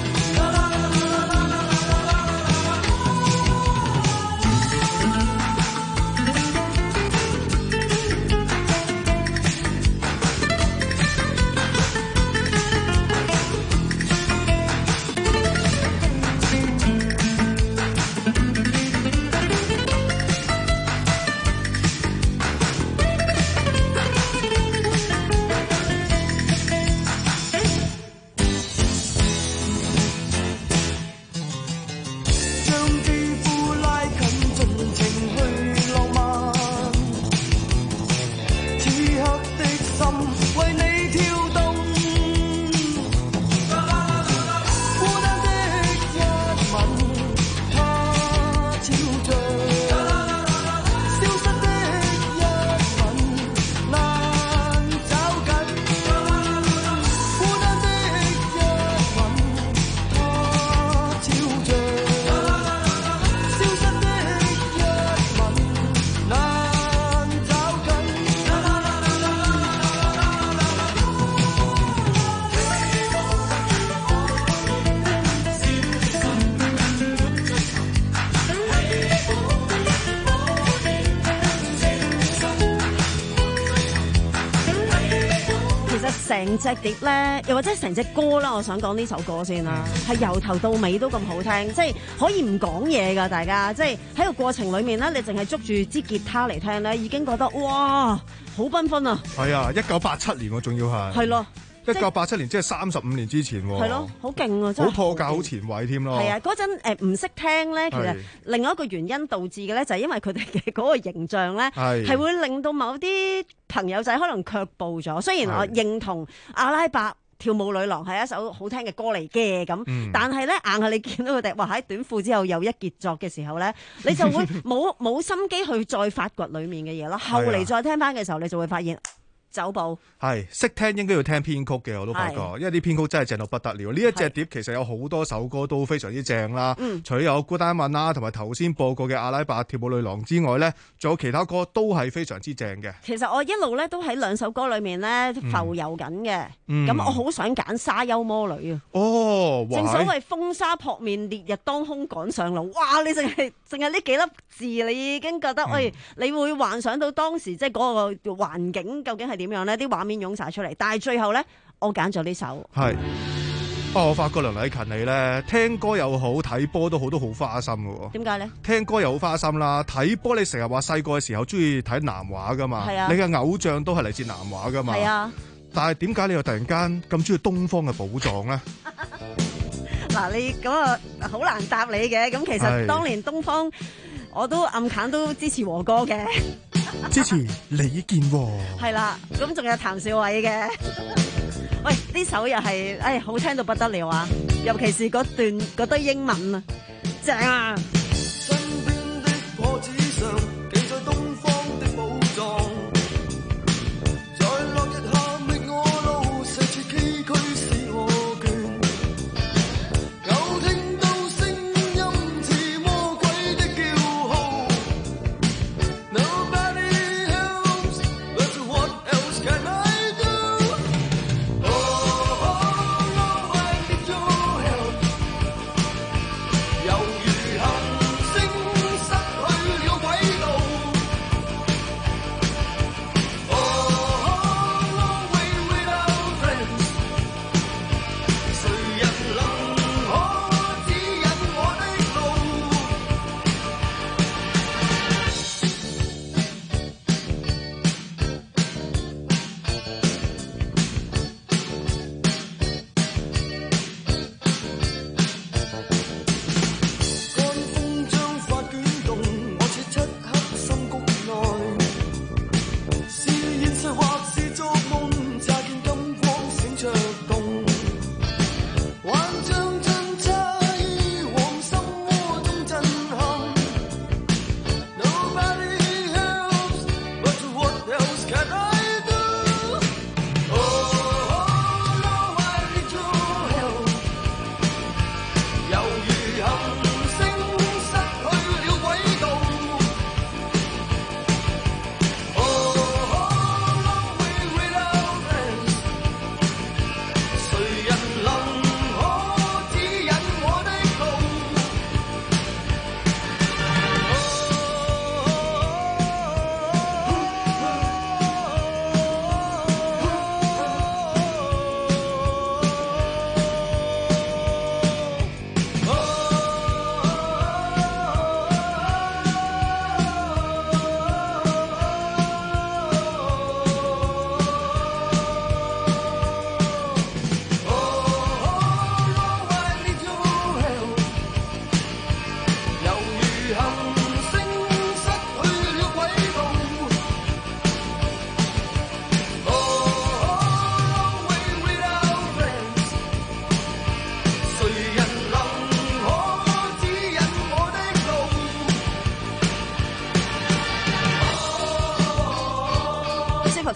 將肌膚拉近，盡情去浪漫。此刻的心為你跳動，孤單的一吻，它悄着；消失的一吻，難找緊。孤單的一吻，它悄着；消失的一吻，難找緊。 其實成隻碟咧，又或者成隻歌啦，我想講呢首歌先啦，係由頭到尾都咁好聽，即係可以唔講嘢㗎，大家即係喺個過程裏面咧，你淨係捉住支吉他嚟聽咧，已經覺得哇，好繽紛啊！ 係啊，一九八七年喎，仲要係。 係咯。 一九八七年即係三十五年之前喎。 係咯，好勁啊！真係好破格、好前衛添咯。 係啊，嗰陣誒唔識聽咧，其實係另外一個原因導致嘅咧，就係因為佢哋嘅嗰個形象咧， 係係會令到某啲朋友仔可能卻步咗。雖然我係認同阿拉伯跳舞女郎係一首好聽嘅歌嚟嘅咁， 嗯但係咧硬係你見到佢哋話喺短褲之後又一傑作嘅時候咧，你就會冇冇心機去再發掘裡面嘅嘢咯。後嚟再聽翻嘅時候，你就會發現走步。 係識聽應該要聽編曲嘅，我都發覺，因為啲編曲真係正到不得了。呢一隻碟其實有好多首歌都非常之正啦， 嗯除咗有孤單吻啦，同埋頭先播過嘅阿拉伯跳舞女郎之外咧，仲有其他歌都係非常之正嘅。 其實我一路咧都喺兩首歌裏面咧浮遊緊嘅，咁、 嗯我好想揀沙丘魔女啊！ 哦，哇正所謂風沙撲面，烈日當空趕上路。哇！你淨係淨係呢幾粒字，你已經覺得，喂、你會幻想到當時即係嗰個環境究竟係點樣咧？啲畫面湧晒出嚟。但係最後咧，我揀咗呢首。 係。哦，我發覺梁禮勤你咧聽歌又好，睇波都好，都好花心嘅喎。 點解咧？ 聽歌又好花心啦，睇波你成日話細個嘅時候中意睇南華噶嘛？ 係啊你嘅偶像都係嚟自南華噶嘛？ 係啊。 但係點解你又突然間咁中意東方嘅寶藏咧？ 嗱，你咁啊好難答你嘅。咁其實係當年東方我都暗揀都支持和歌嘅。 支持李健和。 係啦，咁仲有譚少偉嘅。喂，呢首又係，誒，好聽到不得了啊！尤其是嗰段嗰堆英文啊，正啊！ 身邊的果子上記載東方的寶藏，在落日下覓我路，四處崎嶇使我倦。有聽到聲音似魔鬼的叫號 ，Nobody helps, but what else can I do? Oh, oh, Lord, I need your help.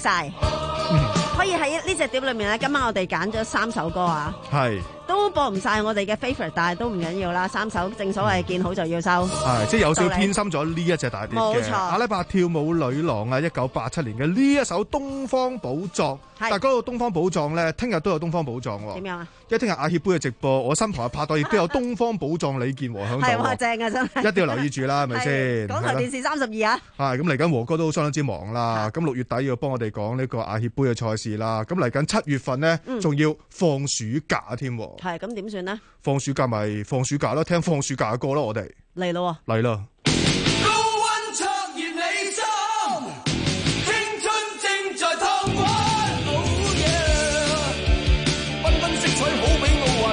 晒。可以喺呢隻碟裏面咧，今晚我哋揀咗三首歌啊， 係都播唔晒我哋嘅 favourite， 但係都唔緊要啦。三首正所謂見好就要收， 係即係有少偏心咗呢一隻大碟嘅。 冇錯， 阿拉伯跳舞女郎啊，一九八七年嘅呢一首《東方寶藏》，但係嗰個《東方寶藏》咧，聽日都有《東方寶藏》喎。 點樣啊？ 因為聽日亞協杯嘅直播，我身旁嘅拍檔亦都有《東方寶藏》李健和響度， 係哇，正啊，真係一定要留意住啦，係咪先？ 港台電視三十二啊！ 係咁嚟緊，和哥都相當之忙啦。咁六月底要幫我哋講呢個亞協杯嘅賽事啦。咁嚟緊七月份呢，仲要放暑假添。 係咁點算呢？ 放暑假咪放暑假咯，聽放暑假嘅歌咯，我哋嚟咯， 嚟啦！ 高溫灼熱你心，青春正在燙滾。Oh yeah， 繽紛色彩好比奧運，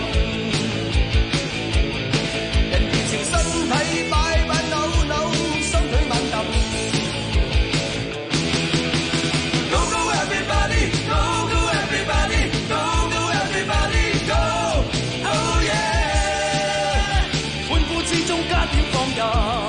人熱情身體擺擺扭扭，雙腿猛揼。Go go everybody， go go everybody， go go everybody go。Oh yeah， 歡呼之中加點放任，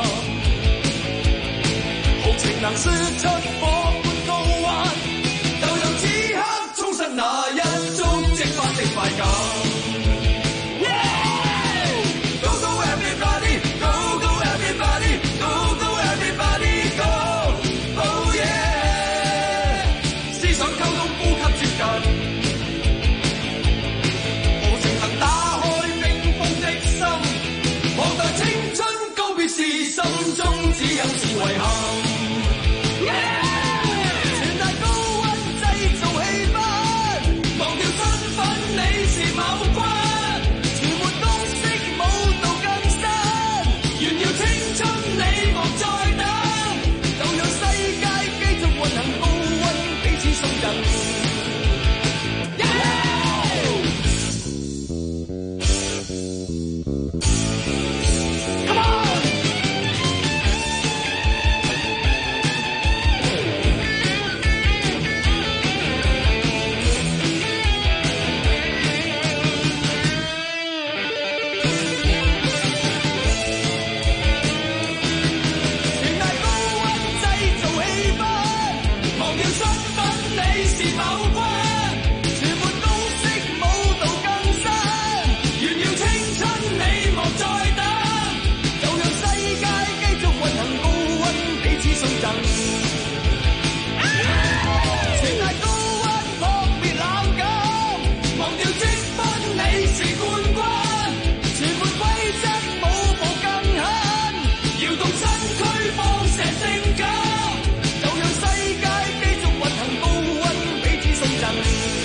豪情能說出火般高溫，就讓此刻衝失那一觸即發的快感。Go go everybody， go go everybody， go go everybody go。Oh yeah， 思想溝通呼吸接近，豪情能打開冰封的心，望待青春告別時，心中只有是遺憾。全大高溫製造氣氛，忘掉身份你是某君，全活公式舞蹈更新，炫耀青春你莫再等，就讓世界繼續運行高溫彼此送贈。Come on！全大高溫製造氣氛，忘掉身份你是某君，全活公式舞蹈更新，炫耀青春你莫再等，就讓世界繼續運行高溫彼此送贈。全大高溫撲滅冷感，忘掉積分你是冠軍，全活規則舞步更狠，搖動身軀放射性感，就讓世界繼續運行高溫彼此送贈。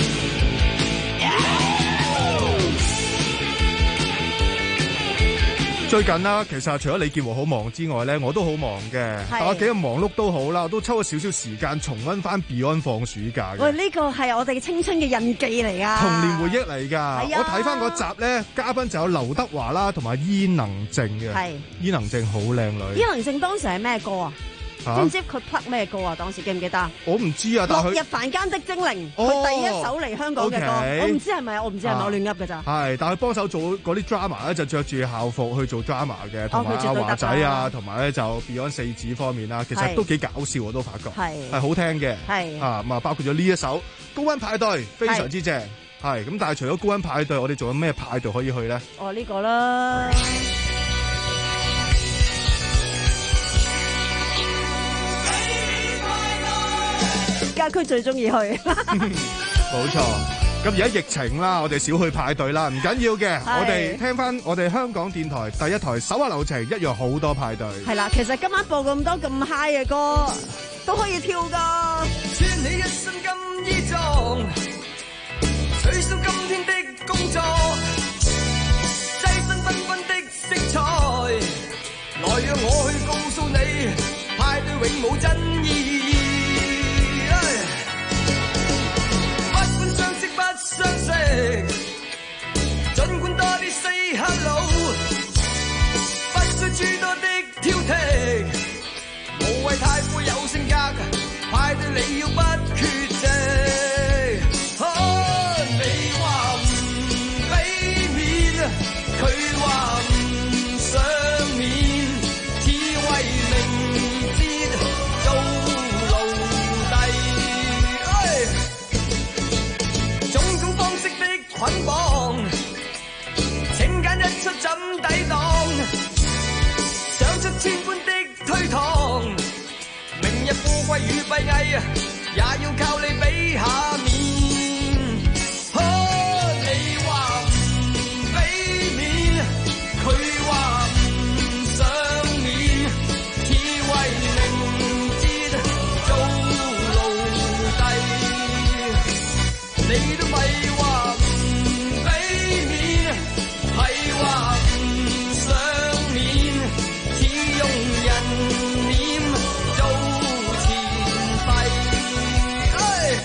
最近啦，其實除咗李健和好忙之外咧，我都好忙嘅。但我幾咁忙碌都好啦，我都抽咗少少時間重溫翻 Beyond 放暑假嘅。 喂，呢個係我哋嘅青春嘅印記嚟噶， 童年回憶嚟㗎。 係啊我睇翻嗰集咧，嘉賓就有劉德華啦，同埋伊能靜嘅。 係伊能靜好靚女。 伊能靜當時係咩歌啊？ 嚇知唔知佢 plug 咩歌啊？當時記唔記得啊？ 我唔知啊，但係佢落日凡間的精靈， 哦佢第一首嚟香港嘅歌， OK 我唔知係咪，我唔知係咪，我亂噏㗎咋。 係，但係佢幫手做嗰啲 drama 咧，就着住校服去做 drama 嘅，同埋佢絕對得阿華仔㗎啊，同埋咧就 Beyond 四子方面啦，其實係都幾搞笑，我都發覺係係好聽嘅。 係啊，咁啊，包括咗呢一首高溫派對，非常之正。係咁，但係除咗高溫派對，我哋仲有咩派對可以去咧？ 哦，呢個啦。家區最中意去， 冇錯。咁而家疫情啦，我哋少去派對啦，唔緊要嘅。我哋聽翻我哋香港電台第一台手下留情，一樣好多派對。 係啦，其實今晚播咁多咁 high 嘅歌，都可以跳噶。 穿起一身金衣裝，取消今天的工作，擠身繽紛的色彩，來讓我去告訴你，派對永冇真意義。不管相識不相識，儘管多啲 say hello， 不需諸多的挑剔，無謂太富有性格，派對你要不缺席。 千般的推搪，明日富貴與閉翳，也要靠你俾下面。哦，你話唔俾面，佢話唔想面，只為明節做奴隸。你都咪話唔俾面，係話唔想面，只用人臉做錢幣。哎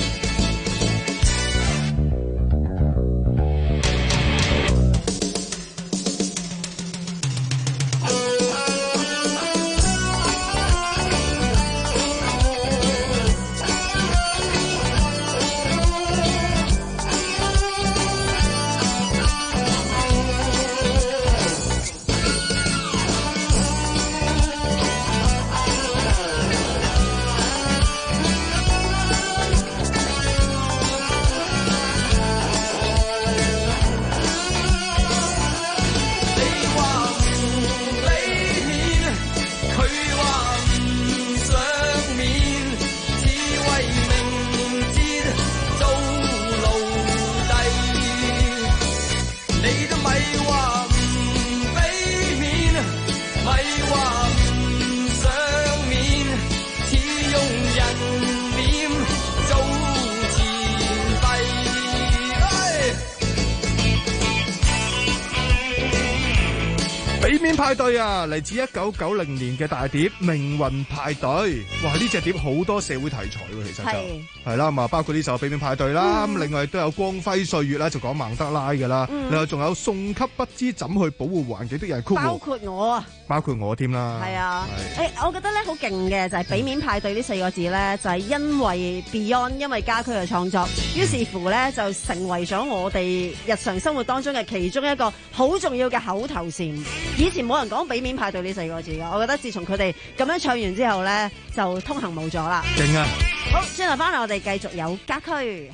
俾面派對啊，嚟自一九九零年嘅大碟《命運派對》。哇！呢隻碟好多社會題材喎，其實就係啦，咁啊包括呢首《俾面派對》啦，咁、嗯、另外都有《光輝歲月》啦，就講曼德拉嘅啦，嗯、另外仲有送給不知怎去保護環境的人， 包括我啊， 包括我添啦。 係啊，誒、欸，我覺得咧好勁嘅就係、是《俾面派對》呢四個字咧，就係、是、因為 Beyond 因為家駒嘅創作，於是乎咧就成為咗我哋日常生活當中嘅其中一個好重要嘅口頭禪。以前冇人講俾面派對呢四個字㗎，我覺得自從佢哋咁樣唱完之後咧，就通行無阻啦。 勁啊！ 好，轉頭翻嚟我哋繼續有家駒。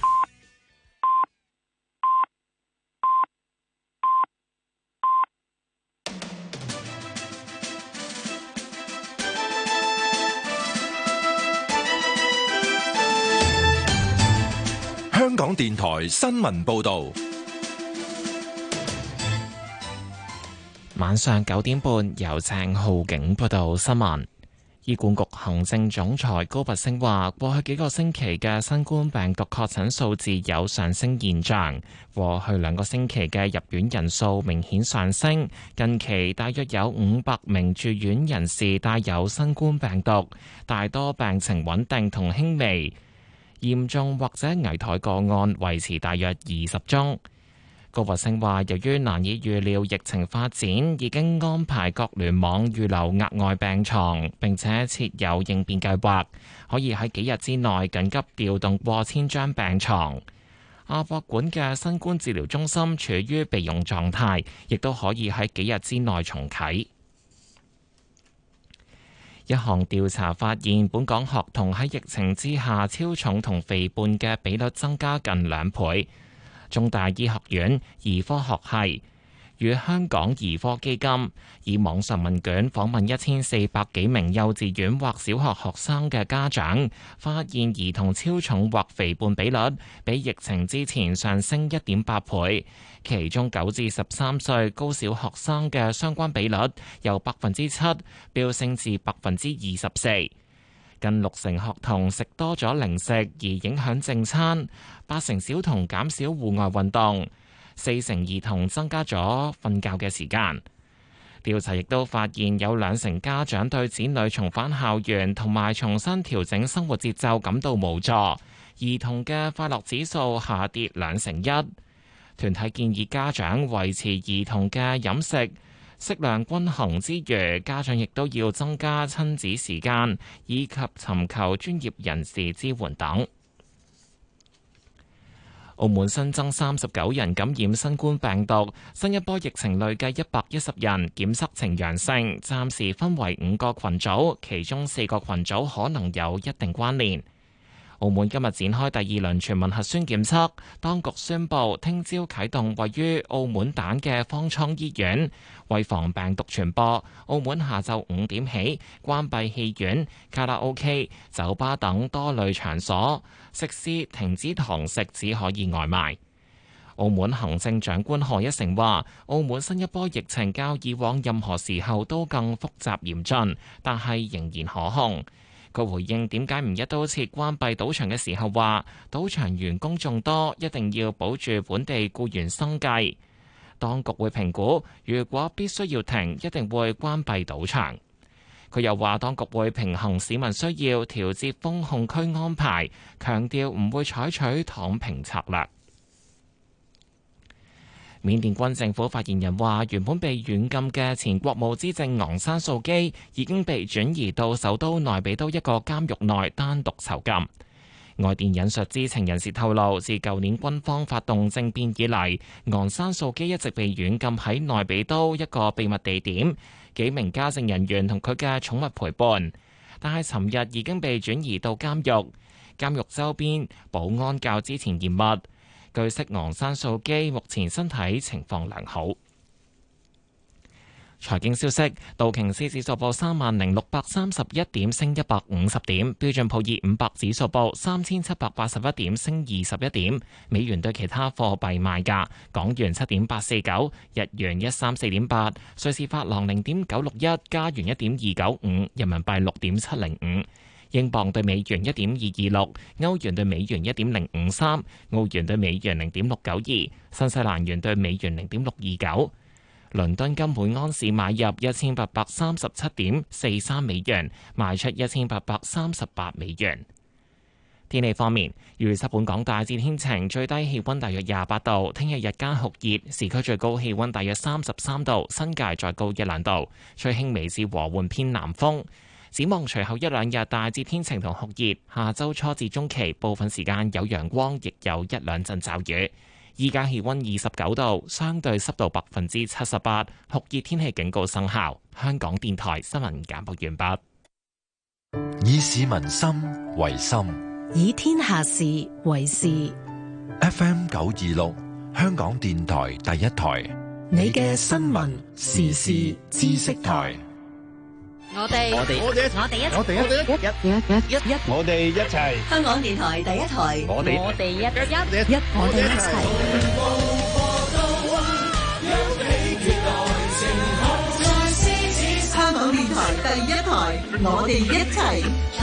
香港電台新聞報導。 晚上九點半，由鄭浩景報道新聞。醫管局行政總裁高拔陞話，過去幾個星期嘅新冠病毒確診數字有上升現象，過去兩個星期嘅入院人數明顯上升。近期大約有五百名住院人士帶有新冠病毒，大多病情穩定同輕微，嚴重或者危殆個案維持大約二十宗。高拔陞話，由於難以預料疫情發展，已經安排各聯網預留額外病床，並且設有應變計劃，可以喺幾日之內緊急調動過千張病床。亞博館嘅新冠治療中心處於備用狀態，亦都可以喺幾日之內重啟。一項調查發現，本港學童喺疫情之下超重同肥胖嘅比率增加近兩倍。中大醫學院兒科學系與香港兒科基金以網上問卷訪問一千四百幾名幼稚園或小學學生嘅家長，發現兒童超重或肥胖比率比疫情之前上升一點八倍，其中九至十三歲高小學生嘅相關比率由百分之七飆升至百分之二十四。近六成學童食多咗零食而影響正餐，八成小童減少戶外運動，四成兒童增加咗瞓覺嘅時間。調查亦都發現有兩成家長對子女重返校園同埋重新調整生活節奏感到無助，兒童嘅快樂指數下跌兩成一。團體建議家長維持兒童嘅飲食適量均衡之餘，家長亦都要增加親子時間，以及尋求專業人士支援等。澳門新增三十九人感染新冠病毒，新一波疫情累計一百一十人檢測呈陽性，暫時分為五個群組，其中四個群組可能有一定關聯。 澳門今日展開第二輪全民核酸檢測，當局宣布聽朝啟動位於澳門蛋嘅方艙醫院，為防病毒傳播，澳門下晝五點起關閉戲院、卡拉 OK、酒吧等多類場所，食肆停止堂食，只可以外賣。澳門行政長官賀一誠話，澳門新一波疫情較以往任何時候都更複雜嚴峻，但係仍然可控。佢回應點解唔一刀切關閉賭場嘅時候話，賭場員工眾多，一定要保住本地僱員生計。當局會評估，如果必須要停，一定會關閉賭場。佢又話，當局會平衡市民需要，調節封控區安排，強調唔會採取躺平策略。緬甸軍政府發言人話，原本被軟禁嘅前國務資政昂山素基已經被轉移到首都內比都一個監獄內單獨囚禁。外電引述知情人士透露，自舊年軍方發動政變以嚟，昂山素基一直被軟禁喺內比都一個秘密地點，幾名家政人員同佢嘅寵物陪伴。但係尋日已經被轉移到監獄，監獄周邊保安較之前嚴密。據悉，昂山素基目前身體情況良好。財經消息，道瓊斯指數報三萬零六百三十一點，升一百五十點；標準普爾五百指數報三千七百八十一點，升二十一點。美元對其他貨幣賣價：港元七點八四九，日元一三四點八，瑞士法郎零點九六一，加元一點二九五，人民幣六點七零五。英鎊對美元一點二二六，歐元對美元一點零五三，澳元對美元零點六九二，新西蘭元對美元零點六二九。倫敦金每安士買入一千八百三十七點四三美元，賣出一千八百三十八美元。天氣方面，預測本港大致天晴，最低氣溫大約廿八度。聽日日間酷熱，市區最高氣溫大約三十三度，新界再高一兩度，吹輕微至和緩偏南風。展望隨後一兩日大致天晴同酷熱，下周初至中期部分時間有陽光，亦有一兩陣驟雨。依家氣溫二十九度，相對濕度百分之七十八，酷熱天氣警告生效。香港電台新聞簡報完畢。 以市民心為心， 以天下事為事。 F M 九二六，香港電台第一台， 你嘅新聞時事知識台。 我哋我哋我哋我哋一我哋一一一一一我哋一齊。 香港電台第一台， 我哋我哋一一一我哋一齊。香港電台第一台，我哋一齊。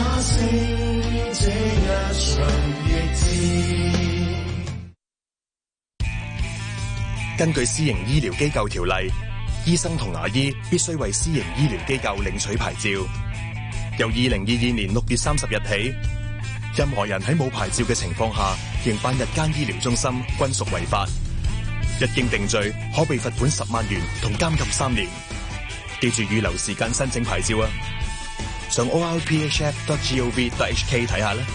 根據私營醫療機構條例，醫生同牙醫必須為私營醫療機構領取牌照。由二零二二年六月三十日起，任何人喺冇牌照嘅情況下營辦日間醫療中心，均屬違法。一經定罪，可被罰款十萬元同監禁三年。記住預留時間申請牌照啊！上 o r p h f dot gov dot h k 睇下啦。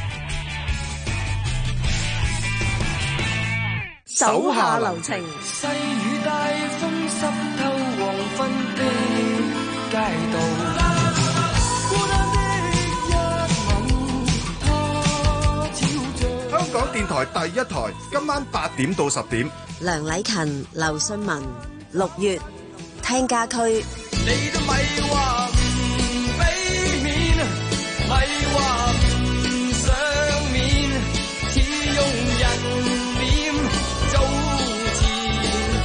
手下留情。 細雨大風濕透黃昏的街道，孤單的一吻，他悄着。 香港電台第一台，今晚八點到十點。 梁禮勤、劉信文，六月聽家區。 你都咪話唔俾面，咪話唔上面，似用人臉做前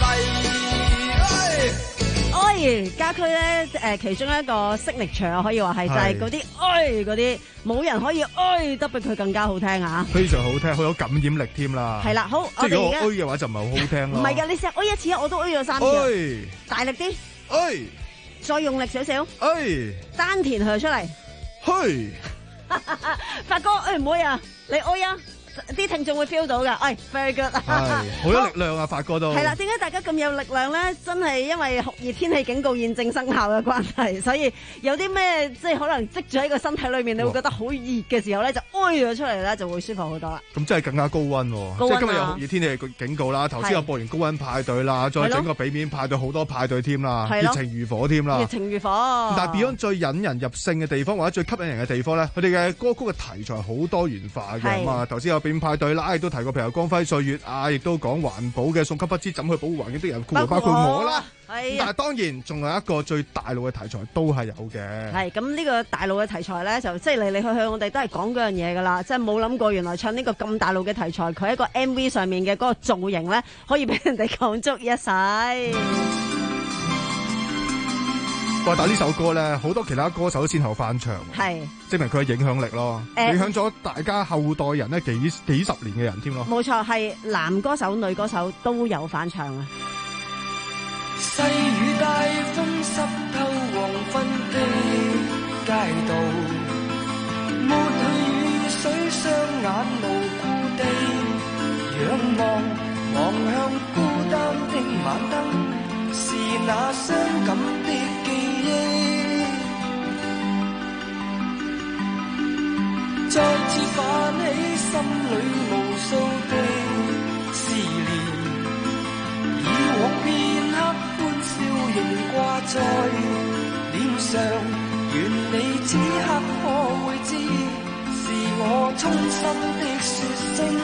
輩。 哎，家區咧，誒，其中一個識力場可以話係就係嗰啲哎嗰啲，冇人可以哎得比佢更加好聽啊！ 非常好聽，好有感染力添啦。 係啦，好， 即係如果我我哋而家哎嘅話就唔係好好聽咯。 唔係噶，你試下哎一次，我都哎咗三次。 哎， 大力啲， 哎， 再用力少少， 哎， 丹田去出嚟。 嘿， 發哥，哎唔會啊，你哎啊， 啲聽眾會 feel 到㗎。哎 very good， 係好有力量啊，發哥都係啦。點解大家咁有力量咧？真係因為酷熱天氣警告現正生效嘅關係，所以有啲咩即係可能積住喺個身體裏面，你會覺得好熱嘅時候咧，就哀咗出嚟咧，就會舒服好多啦。 咁真係更加高溫喎， 高溫啊、 即係今日有酷熱天氣警告啦。頭先有播完高溫派對啦，再整個俾面派對，好多派對添啦，熱情如火添啦， 熱情如火。 但係 Beyond 最引人入勝嘅地方或者最吸引人嘅地方咧，佢哋嘅歌曲嘅題材好多元化嘅。咁啊，頭先有俾面派對啦，亦都提過譬如光輝歲月啊，亦都講環保嘅送給不知怎去保護環境的人，包括我啦。係，但係當然仲有一個最大路嘅題材都係有嘅。係，咁呢個大路嘅題材咧，就即係嚟嚟去去，我哋都係講嗰樣嘢㗎啦。即係冇諗過，原來唱呢個咁大路嘅題材，佢喺個 M V 上面嘅嗰個造型咧，可以俾人哋講足一世。 哇！但係呢首歌咧，好多其他歌手都先後翻唱，係證明佢嘅影響力咯，欸、影響咗大家後代人咧幾幾十年嘅人添咯。冇錯，係男歌手、女歌手都有翻唱啊！ 細雨大風濕透黃昏的街道，抹去雨水，雙眼無故地仰望，望向孤單的晚燈，是那傷感的記憶，再次泛起心裏無數的思念，以往片刻歡笑仍掛在臉上，願你此刻可會知，是我衷心的說聲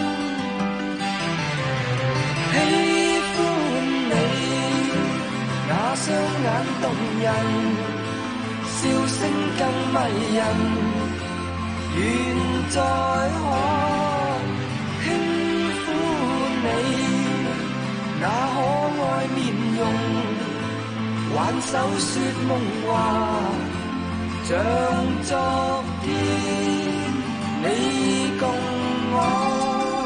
喜歡你，那雙眼動人，笑聲更迷人，願再可輕撫你，那可愛面容，挽手說夢話，像昨天你共我。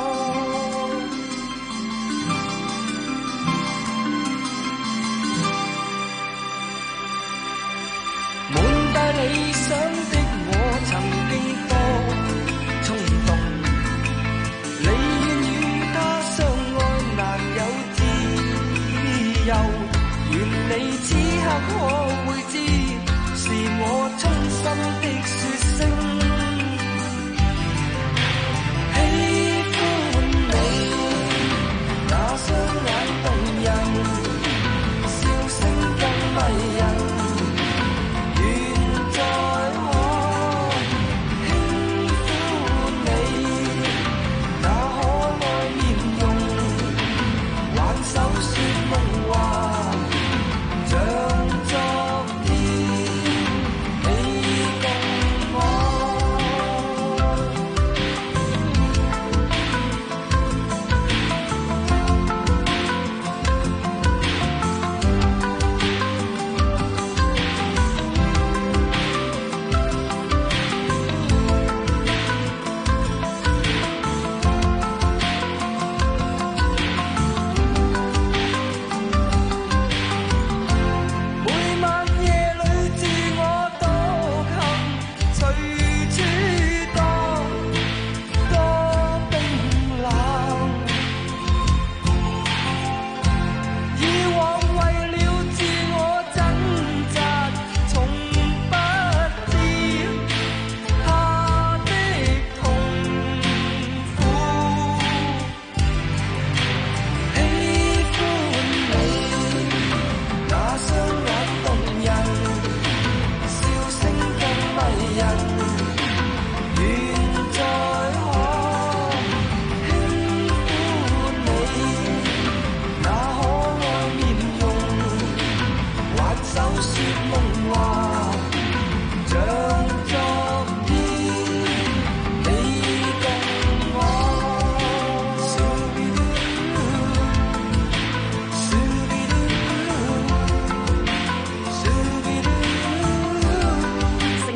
滿帶理想的我曾經多衝動，你願與他相愛難有自由，願你此刻可會知，是我衷心的說聲喜歡你，那雙眼動人，笑聲更迷人，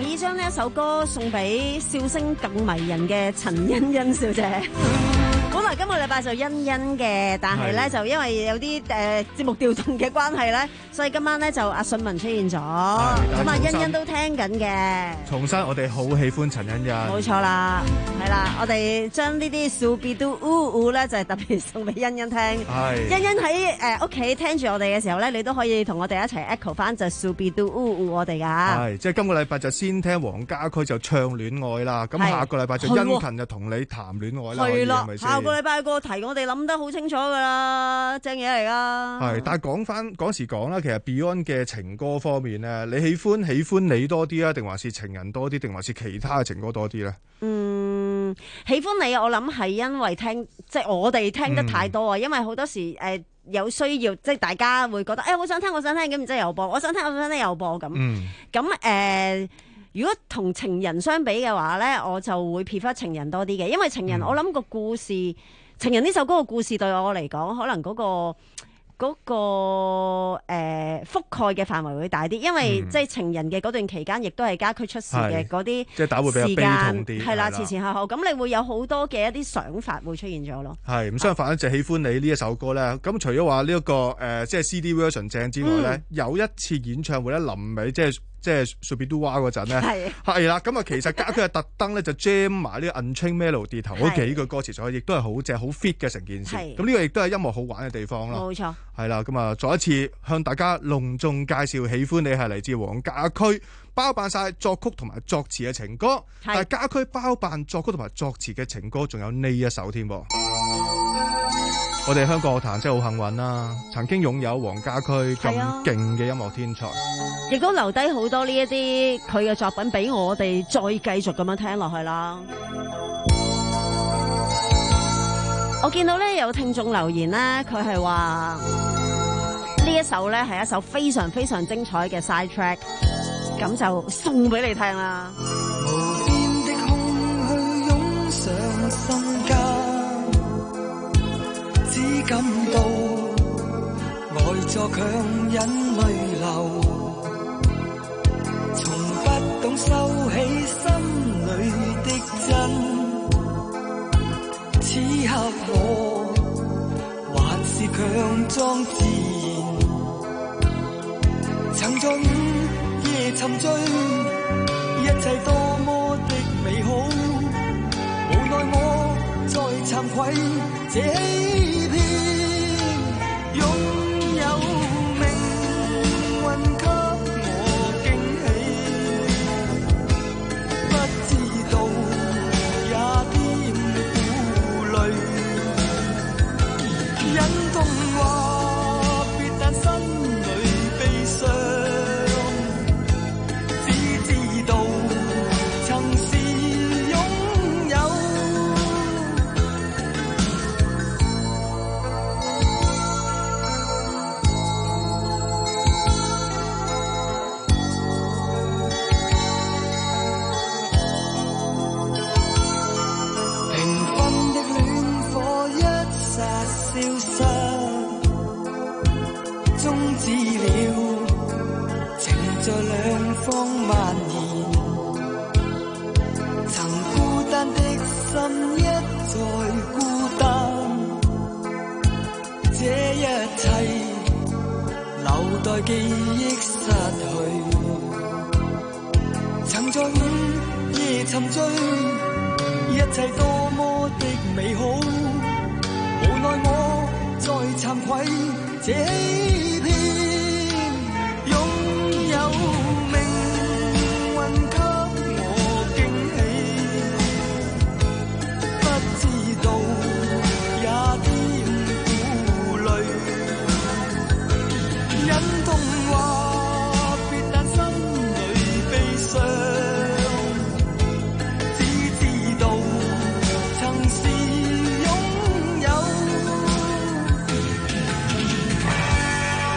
首歌送俾笑聲更迷人嘅陳欣欣小姐。本來啊，今個禮拜就欣欣嘅，但係咧就因為有啲誒節目調動嘅關係咧，所以今晚咧就阿信文出現咗，咁啊欣欣都聽緊嘅。 重申我哋好喜歡陳欣欣。 冇錯啦，係啦，我哋將呢啲 Subidu Uu 咧就係特別送俾欣欣聽。係。欣欣喺誒屋企聽住我哋嘅時候咧，你都可以同我哋一齊 echo 翻就 Subidu Uu 我哋噶。 係，即係今個禮拜就先聽黃家駒就唱戀愛啦，咁下個禮拜就殷勤就同你談戀愛啦。係啦， 下個禮拜個題我哋諗得好清楚噶啦，正嘢嚟噶。 係，但係講翻嗰時講啦，其實 Beyond 嘅情歌方面咧，你喜歡喜歡你多啲啊，定還是情人多啲，定還是其他嘅情歌多啲咧？ 嗯，喜歡你，我諗係因為聽，即係我哋聽得太多啊，嗯、因為好多時誒、呃、有需要，即係大家會覺得誒，我、哎、想聽，我想聽，咁然之後又播，我想聽，我想聽又播咁。嗯，咁誒、呃，如果同情人相比嘅話咧，我就會 prefer 情人多啲嘅，因為情人、嗯、我諗個故事，情人呢首歌嘅故事對我嚟講，可能嗰、那個。嗰、那個誒、呃、覆蓋嘅範圍會大啲，因為、嗯、即係情人嘅嗰段期間，亦都係家駒出事嘅嗰啲，即係打會比較悲痛啲，係啦，前前後後，咁你會有好多嘅一啲想法會出現咗咯。係，唔相反咧，就喜歡你呢一首歌咧。咁除咗話呢一個誒、呃，即係 C D version 正之外咧，嗯、有一次演唱會咧，臨尾即係。即係 Subidu Wa 嗰陣咧，係啦，咁啊其實家駒係特登咧就 jam 埋呢個 Unchained Melody 頭嗰幾句歌詞上去，亦都係好正好 fit 嘅成件事。咁呢個亦都係音樂好玩嘅地方咯。冇錯。係啦，咁啊再一次向大家隆重介紹，喜歡你係嚟自黃家駒包辦晒作曲同埋作詞嘅情歌，但係家駒包辦作曲同埋作詞嘅情歌，仲有呢一首添。我哋香港樂壇真係好幸運啦，曾經擁有黃家駒咁勁嘅音樂天才， 亦都留低好多呢一啲佢嘅作品俾我哋再繼續咁樣聽落去啦。我見到咧有聽眾留言咧，佢係話呢一首咧係一首非常非常精彩嘅 side track， 咁就送俾你聽啦。 無邊的空虛湧上心間，只感到呆坐強忍淚流，從不懂收起心裏的真。此刻我還是強裝自然，曾在午夜沉醉，一切多麼的美好，無奈我再慚愧這欺騙，擁有命運給我驚喜，不知道也添顧慮，忍痛話別但心裏悲傷，只知道曾是擁有。消失，終止了，情在兩方蔓延。曾孤單的心一再孤單，這一切留待記憶失去。曾在午夜沉醉，一切多麼的美好。無奈我再慚愧這欺騙，擁有命運給我驚喜，不知道也添顧慮，忍痛話別但心裏悲傷，只知道曾是擁有。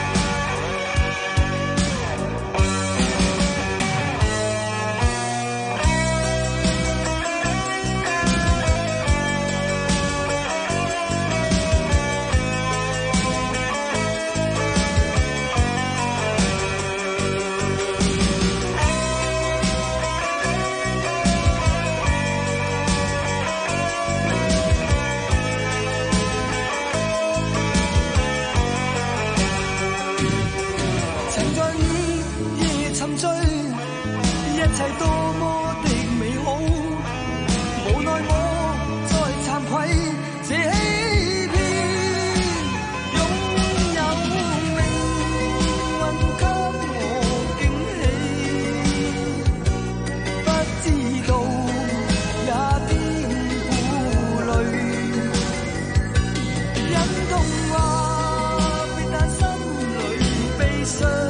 切多麼的美好，無奈我再慚愧這欺騙，擁有命運給我驚喜，不知道也邊顧慮，忍痛話別但心裏悲傷。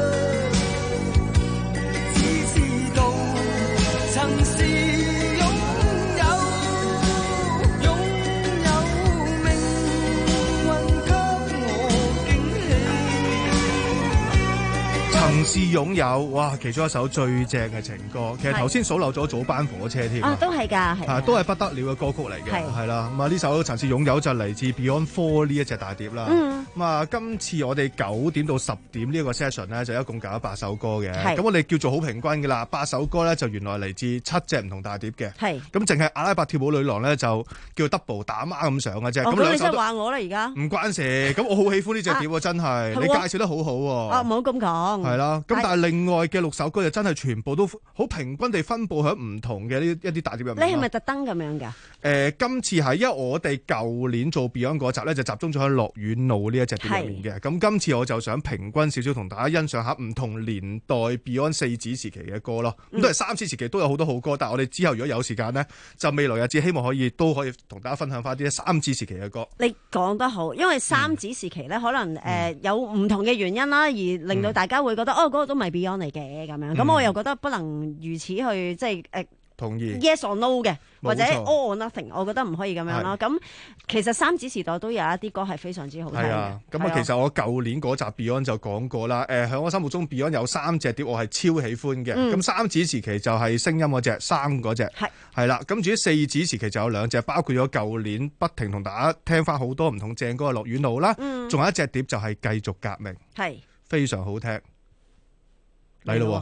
曾是擁有，哇！其中一首最正嘅情歌，其實頭先數漏咗早班火車添啊，都係㗎，係啊，都係不得了嘅歌曲嚟嘅，係啦。咁啊，呢首曾是擁有就嚟自 Beyond Four 呢一隻大碟啦。咁、嗯、啊，今次我哋九點到十點呢一個 session 咧，就一共搞咗八首歌嘅。咁我哋叫做好平均㗎啦，八首歌咧就原來嚟自七隻唔同大碟嘅。係。咁淨係阿拉伯跳舞女郎咧就叫 double 打孖咁上嘅啫。咁、哦、兩首都。咁你真係話我啦而家。唔關事，咁我好喜歡呢隻碟喎，真係、啊、你介紹得好好喎。啊，唔好咁講。係啦，咁但係另外嘅六首歌就真係全部都好平均地分佈喺唔同嘅呢一啲大碟入面。你係咪特登咁樣㗎？誒、呃，今次係因為我哋舊年做 Beyond 嗰集咧，就集中咗喺樂園路呢一隻碟入面嘅。咁今次我就想平均少少同大家欣賞下唔同年代 Beyond 四子時期嘅歌咯。咁、嗯、都係三子時期都有好多好歌，但係我哋之後如果有時間呢，就未來日子希望可以都可以同大家分享翻啲三子時期嘅歌。你講得好，因為三子時期咧、嗯，可能誒、呃嗯、有唔同嘅原因啦，而令到大家會覺得、嗯、哦嗰、嗰個都唔係 Beyond 嚟嘅咁樣。咁、嗯、我又覺得不能如此去即係誒同意 yes or no 嘅，或者 all or nothing， 我覺得唔可以咁樣咯。咁其實三子時代都有一啲歌係非常之好聽嘅。啊，咁啊，其實我舊年嗰集 Beyond 就講過啦。誒、呃，喺我心目中 Beyond 有三隻碟我係超喜歡嘅。咁、嗯、三子時期就係聲音嗰隻，三嗰隻係係啦。咁至於四子時期就有兩隻，包括咗舊年不停同大家聽翻好多唔同正歌嘅樂園路啦。嗯，仲有一隻碟就係繼續革命，係非常好聽。嚟咯。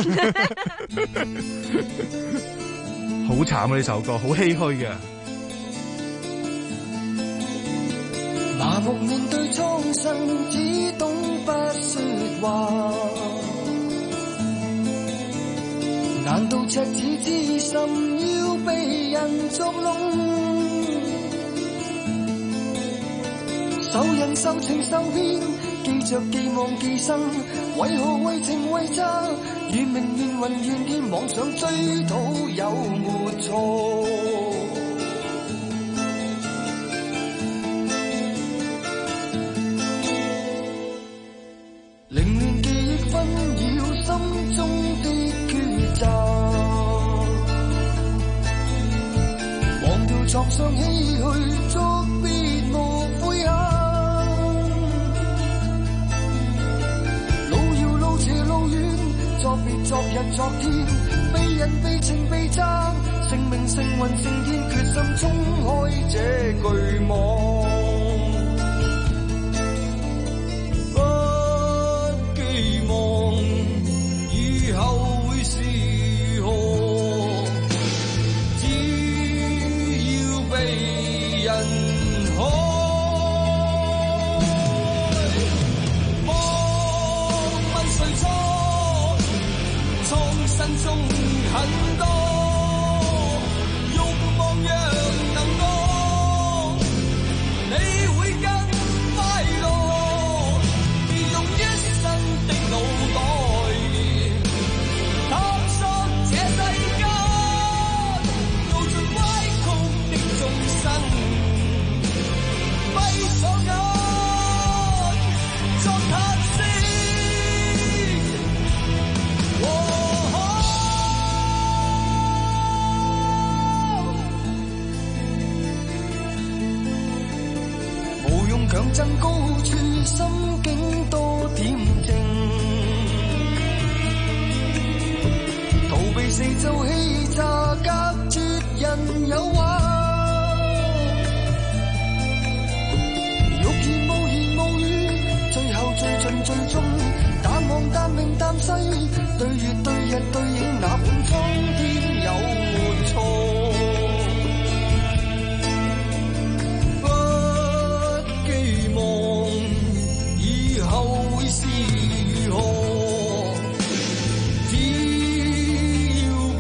好慘啊！呢首歌好唏噓嘅。 麻木面對蒼生，只懂不說話。難道赤子之心要被人捉弄？受人受情受騙，記着寄望寄生，為何為情為詐？願明願雲願天，妄想追討有沒錯？凌亂記憶紛擾心中的抉擇，忘掉創傷唏噓，作別無悔恨。作別昨日昨天，被人被情被爭，性命勝運勝天，決心衝開這巨網。不寄望以後會是何，只要被人可。心中很多慾望若能講，你會更快樂，別用一生的腦袋探索這世間，路盡歪曲的眾生，閉上眼作嘆息。強爭高處，心境多恬靜，逃避四周欺詐，隔絕人誘惑。欲言無言無語，最後最盡最終，淡忘淡明淡西，對月對日對影，那本蒼天有沒錯？以後會是何？只要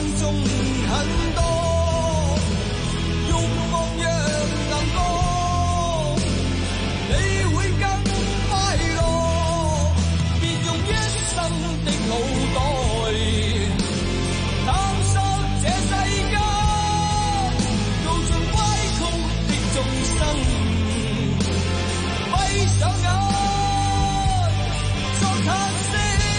中很多，欲望若能過，你會更快樂。別用一生的腦袋探索這世間，路盡歪曲的眾生，閉上眼作嘆息。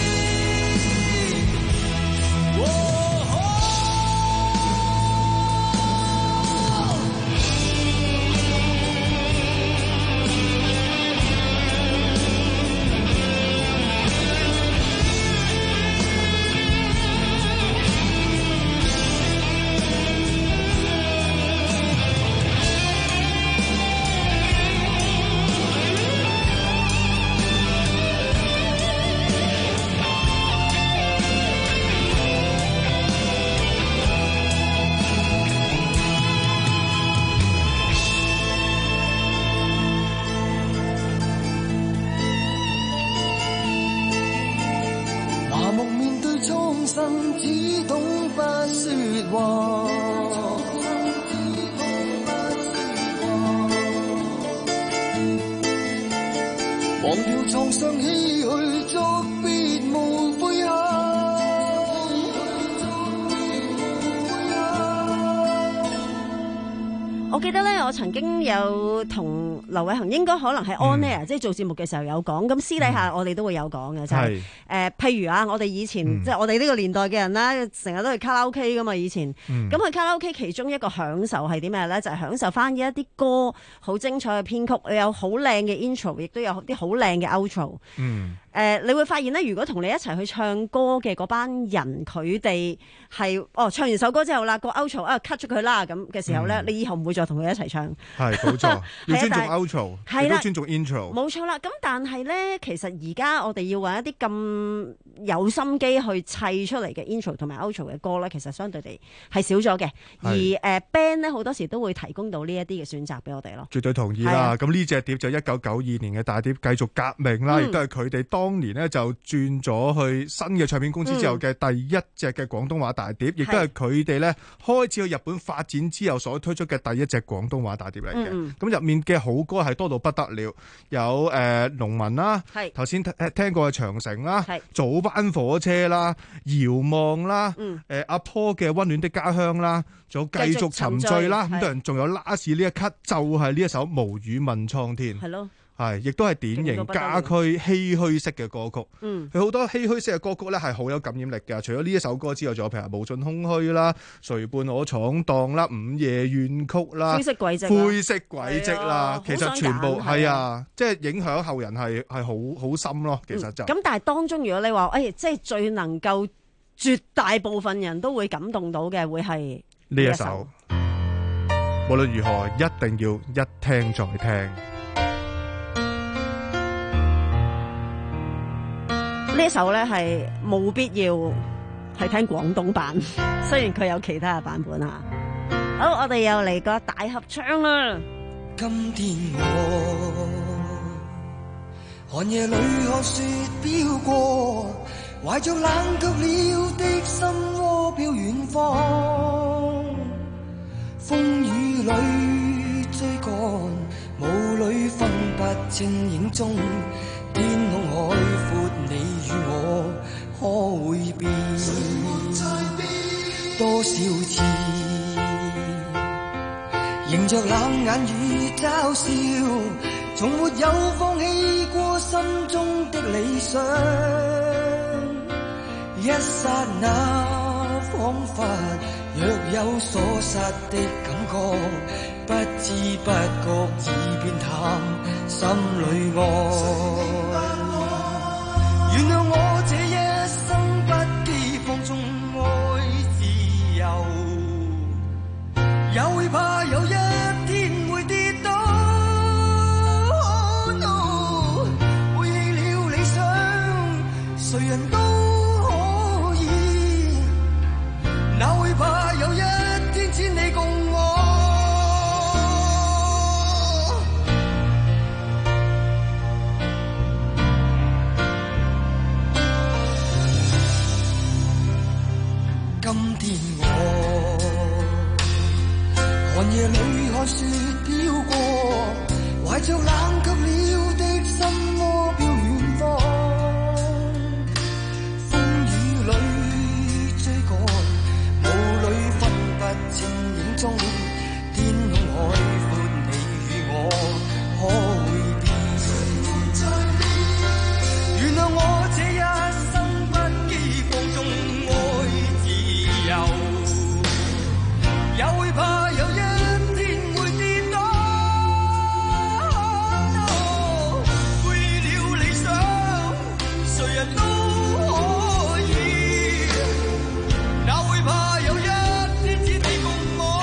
麻木面對蒼生，只懂不說話。忘掉創傷唏噓，作別無悔恨。 我記得咧，我曾經有同劉偉恒，應該可能係 on air，、嗯、即係做節目嘅時候有講。咁私底下我哋都會有講嘅，就係、是、誒、呃，譬如啊，我哋以前、嗯、即係我哋呢個年代嘅人啦，成日都去卡拉 OK 噶嘛。以前咁、嗯、去卡拉 OK，其中一個享受係啲咩咧？就係、是、享受翻一啲歌好精彩嘅編曲，有好靚嘅 intro， 亦都有啲好靚嘅 outro。嗯。誒、呃，你會發現咧，如果同你一齊去唱歌嘅嗰班人，佢哋係哦唱完首歌之後啦，個 outro 啊 cut 咗佢啦咁嘅時候咧、嗯，你以後唔會再同佢一齊唱。係冇錯，要尊重 outro， 亦都尊重 intro。冇錯啦，咁但係咧，其實而家我哋要揾一啲咁有心機去砌出嚟嘅 intro 同埋 outro 嘅歌咧，其實相對地係少咗嘅。而誒、呃、band 咧好多時都會提供到呢一啲嘅選擇俾我哋咯。絕對同意啦。咁呢隻碟就一九九二年嘅大碟，繼續革命啦，亦都係佢哋當。當年咧就轉咗去新嘅唱片公司之後嘅第一隻嘅廣東話大碟，亦都係佢哋咧開始去日本發展之後所推出嘅第一隻廣東話大碟嚟嘅。咁、嗯、入面嘅好歌係多到不得了，有誒農民啦，頭先聽過嘅長城啦，早班火車啦，遙望啦，誒、嗯、阿坡嘅溫暖的家鄉啦，仲有繼續沉醉啦，咁多人仲有拉屎呢一刻就係呢一首無語問蒼天。係咯。係，亦都係典型家駒唏噓式嘅歌曲。嗯，佢好多唏噓式嘅歌曲咧，係好有感染力嘅。除咗呢一首歌之外，仲有譬如無盡空虛啦、誰伴我闖蕩啦、午夜怨曲啦、灰色軌跡、灰色軌跡啦，其實全部係啊，即係影響後人係係好好深咯。其實就咁、嗯，但係當中如果你話，誒、哎，即係最能夠絕大部分人都會感動到嘅，會係呢一首。無論如何，一定要一聽再聽。呢一首咧係冇必要係聽廣東版，雖然佢有其他嘅版本啊。好，我哋又嚟個大合唱啦。今天我寒夜裏看雪飄過，懷着冷卻了的心窩飄遠方，風雨裏追趕，霧裏分不清影蹤，天空海闊，你與我可會變？多少次迎着冷眼與嘲笑，從沒有放棄過心中的理想。一剎那彷彿若有所失的感覺，不知不覺已變淡，心裏愛。原諒我這一生不羈放縱愛自由，也會怕有一天會跌倒。Oh no， 背棄了理想，誰人都可以，哪會怕有一天千里共我。 今天我寒夜裏看雪飄過，懷着冷卻了的心窩飄遠方，風雨裏追趕，霧裏分不清影蹤，天空海闊，你與我可會變？原諒我這一生不羈放縱愛自由，也會怕有一天會跌倒。背了理想，誰人都可以，哪會怕有一天只你共我。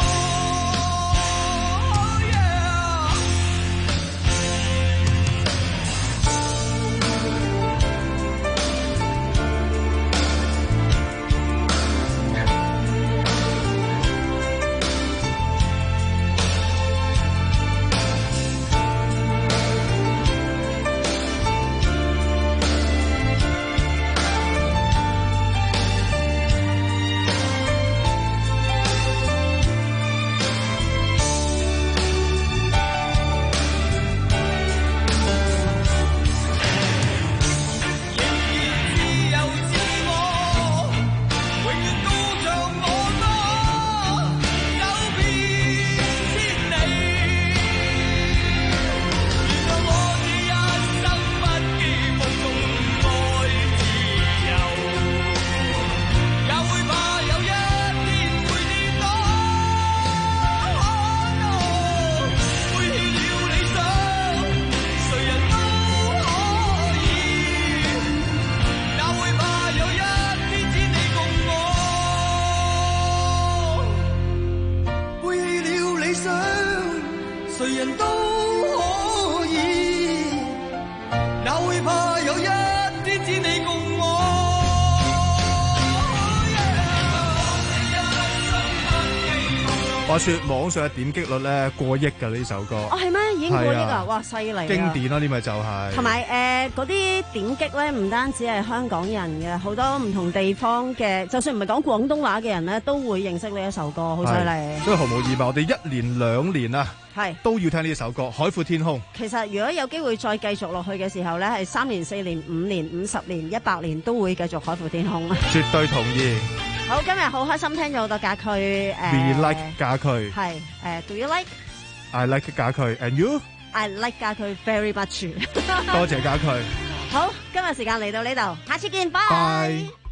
誰人都可以，哪會怕有一天只你共我。 話說網上嘅點擊率咧過億㗎呢首歌。 哦，係咩？已經過億啊！哇，犀利啊！ 經典啦，呢咪就係。 同埋誒嗰啲點擊咧，唔單止係香港人嘅，好多唔同地方嘅，就算唔係講廣東話嘅人咧，都會認識呢一首歌，好犀利。 所以毫無疑問，我哋一年兩年啊， 係都要聽呢首歌《海闊天空》。 其實如果有機會再繼續落去嘅時候咧，係三年、四年、五年、五十年、一百年都會繼續海闊天空。 絕對同意。 好，今日好開心聽咗好多家駒誒。 We like 家駒。 係誒 ，Do you like？ I like 家駒 ，and you？I like 家駒 very much。 多謝家駒。 好，今日時間嚟到呢度，下次見，拜。 拜。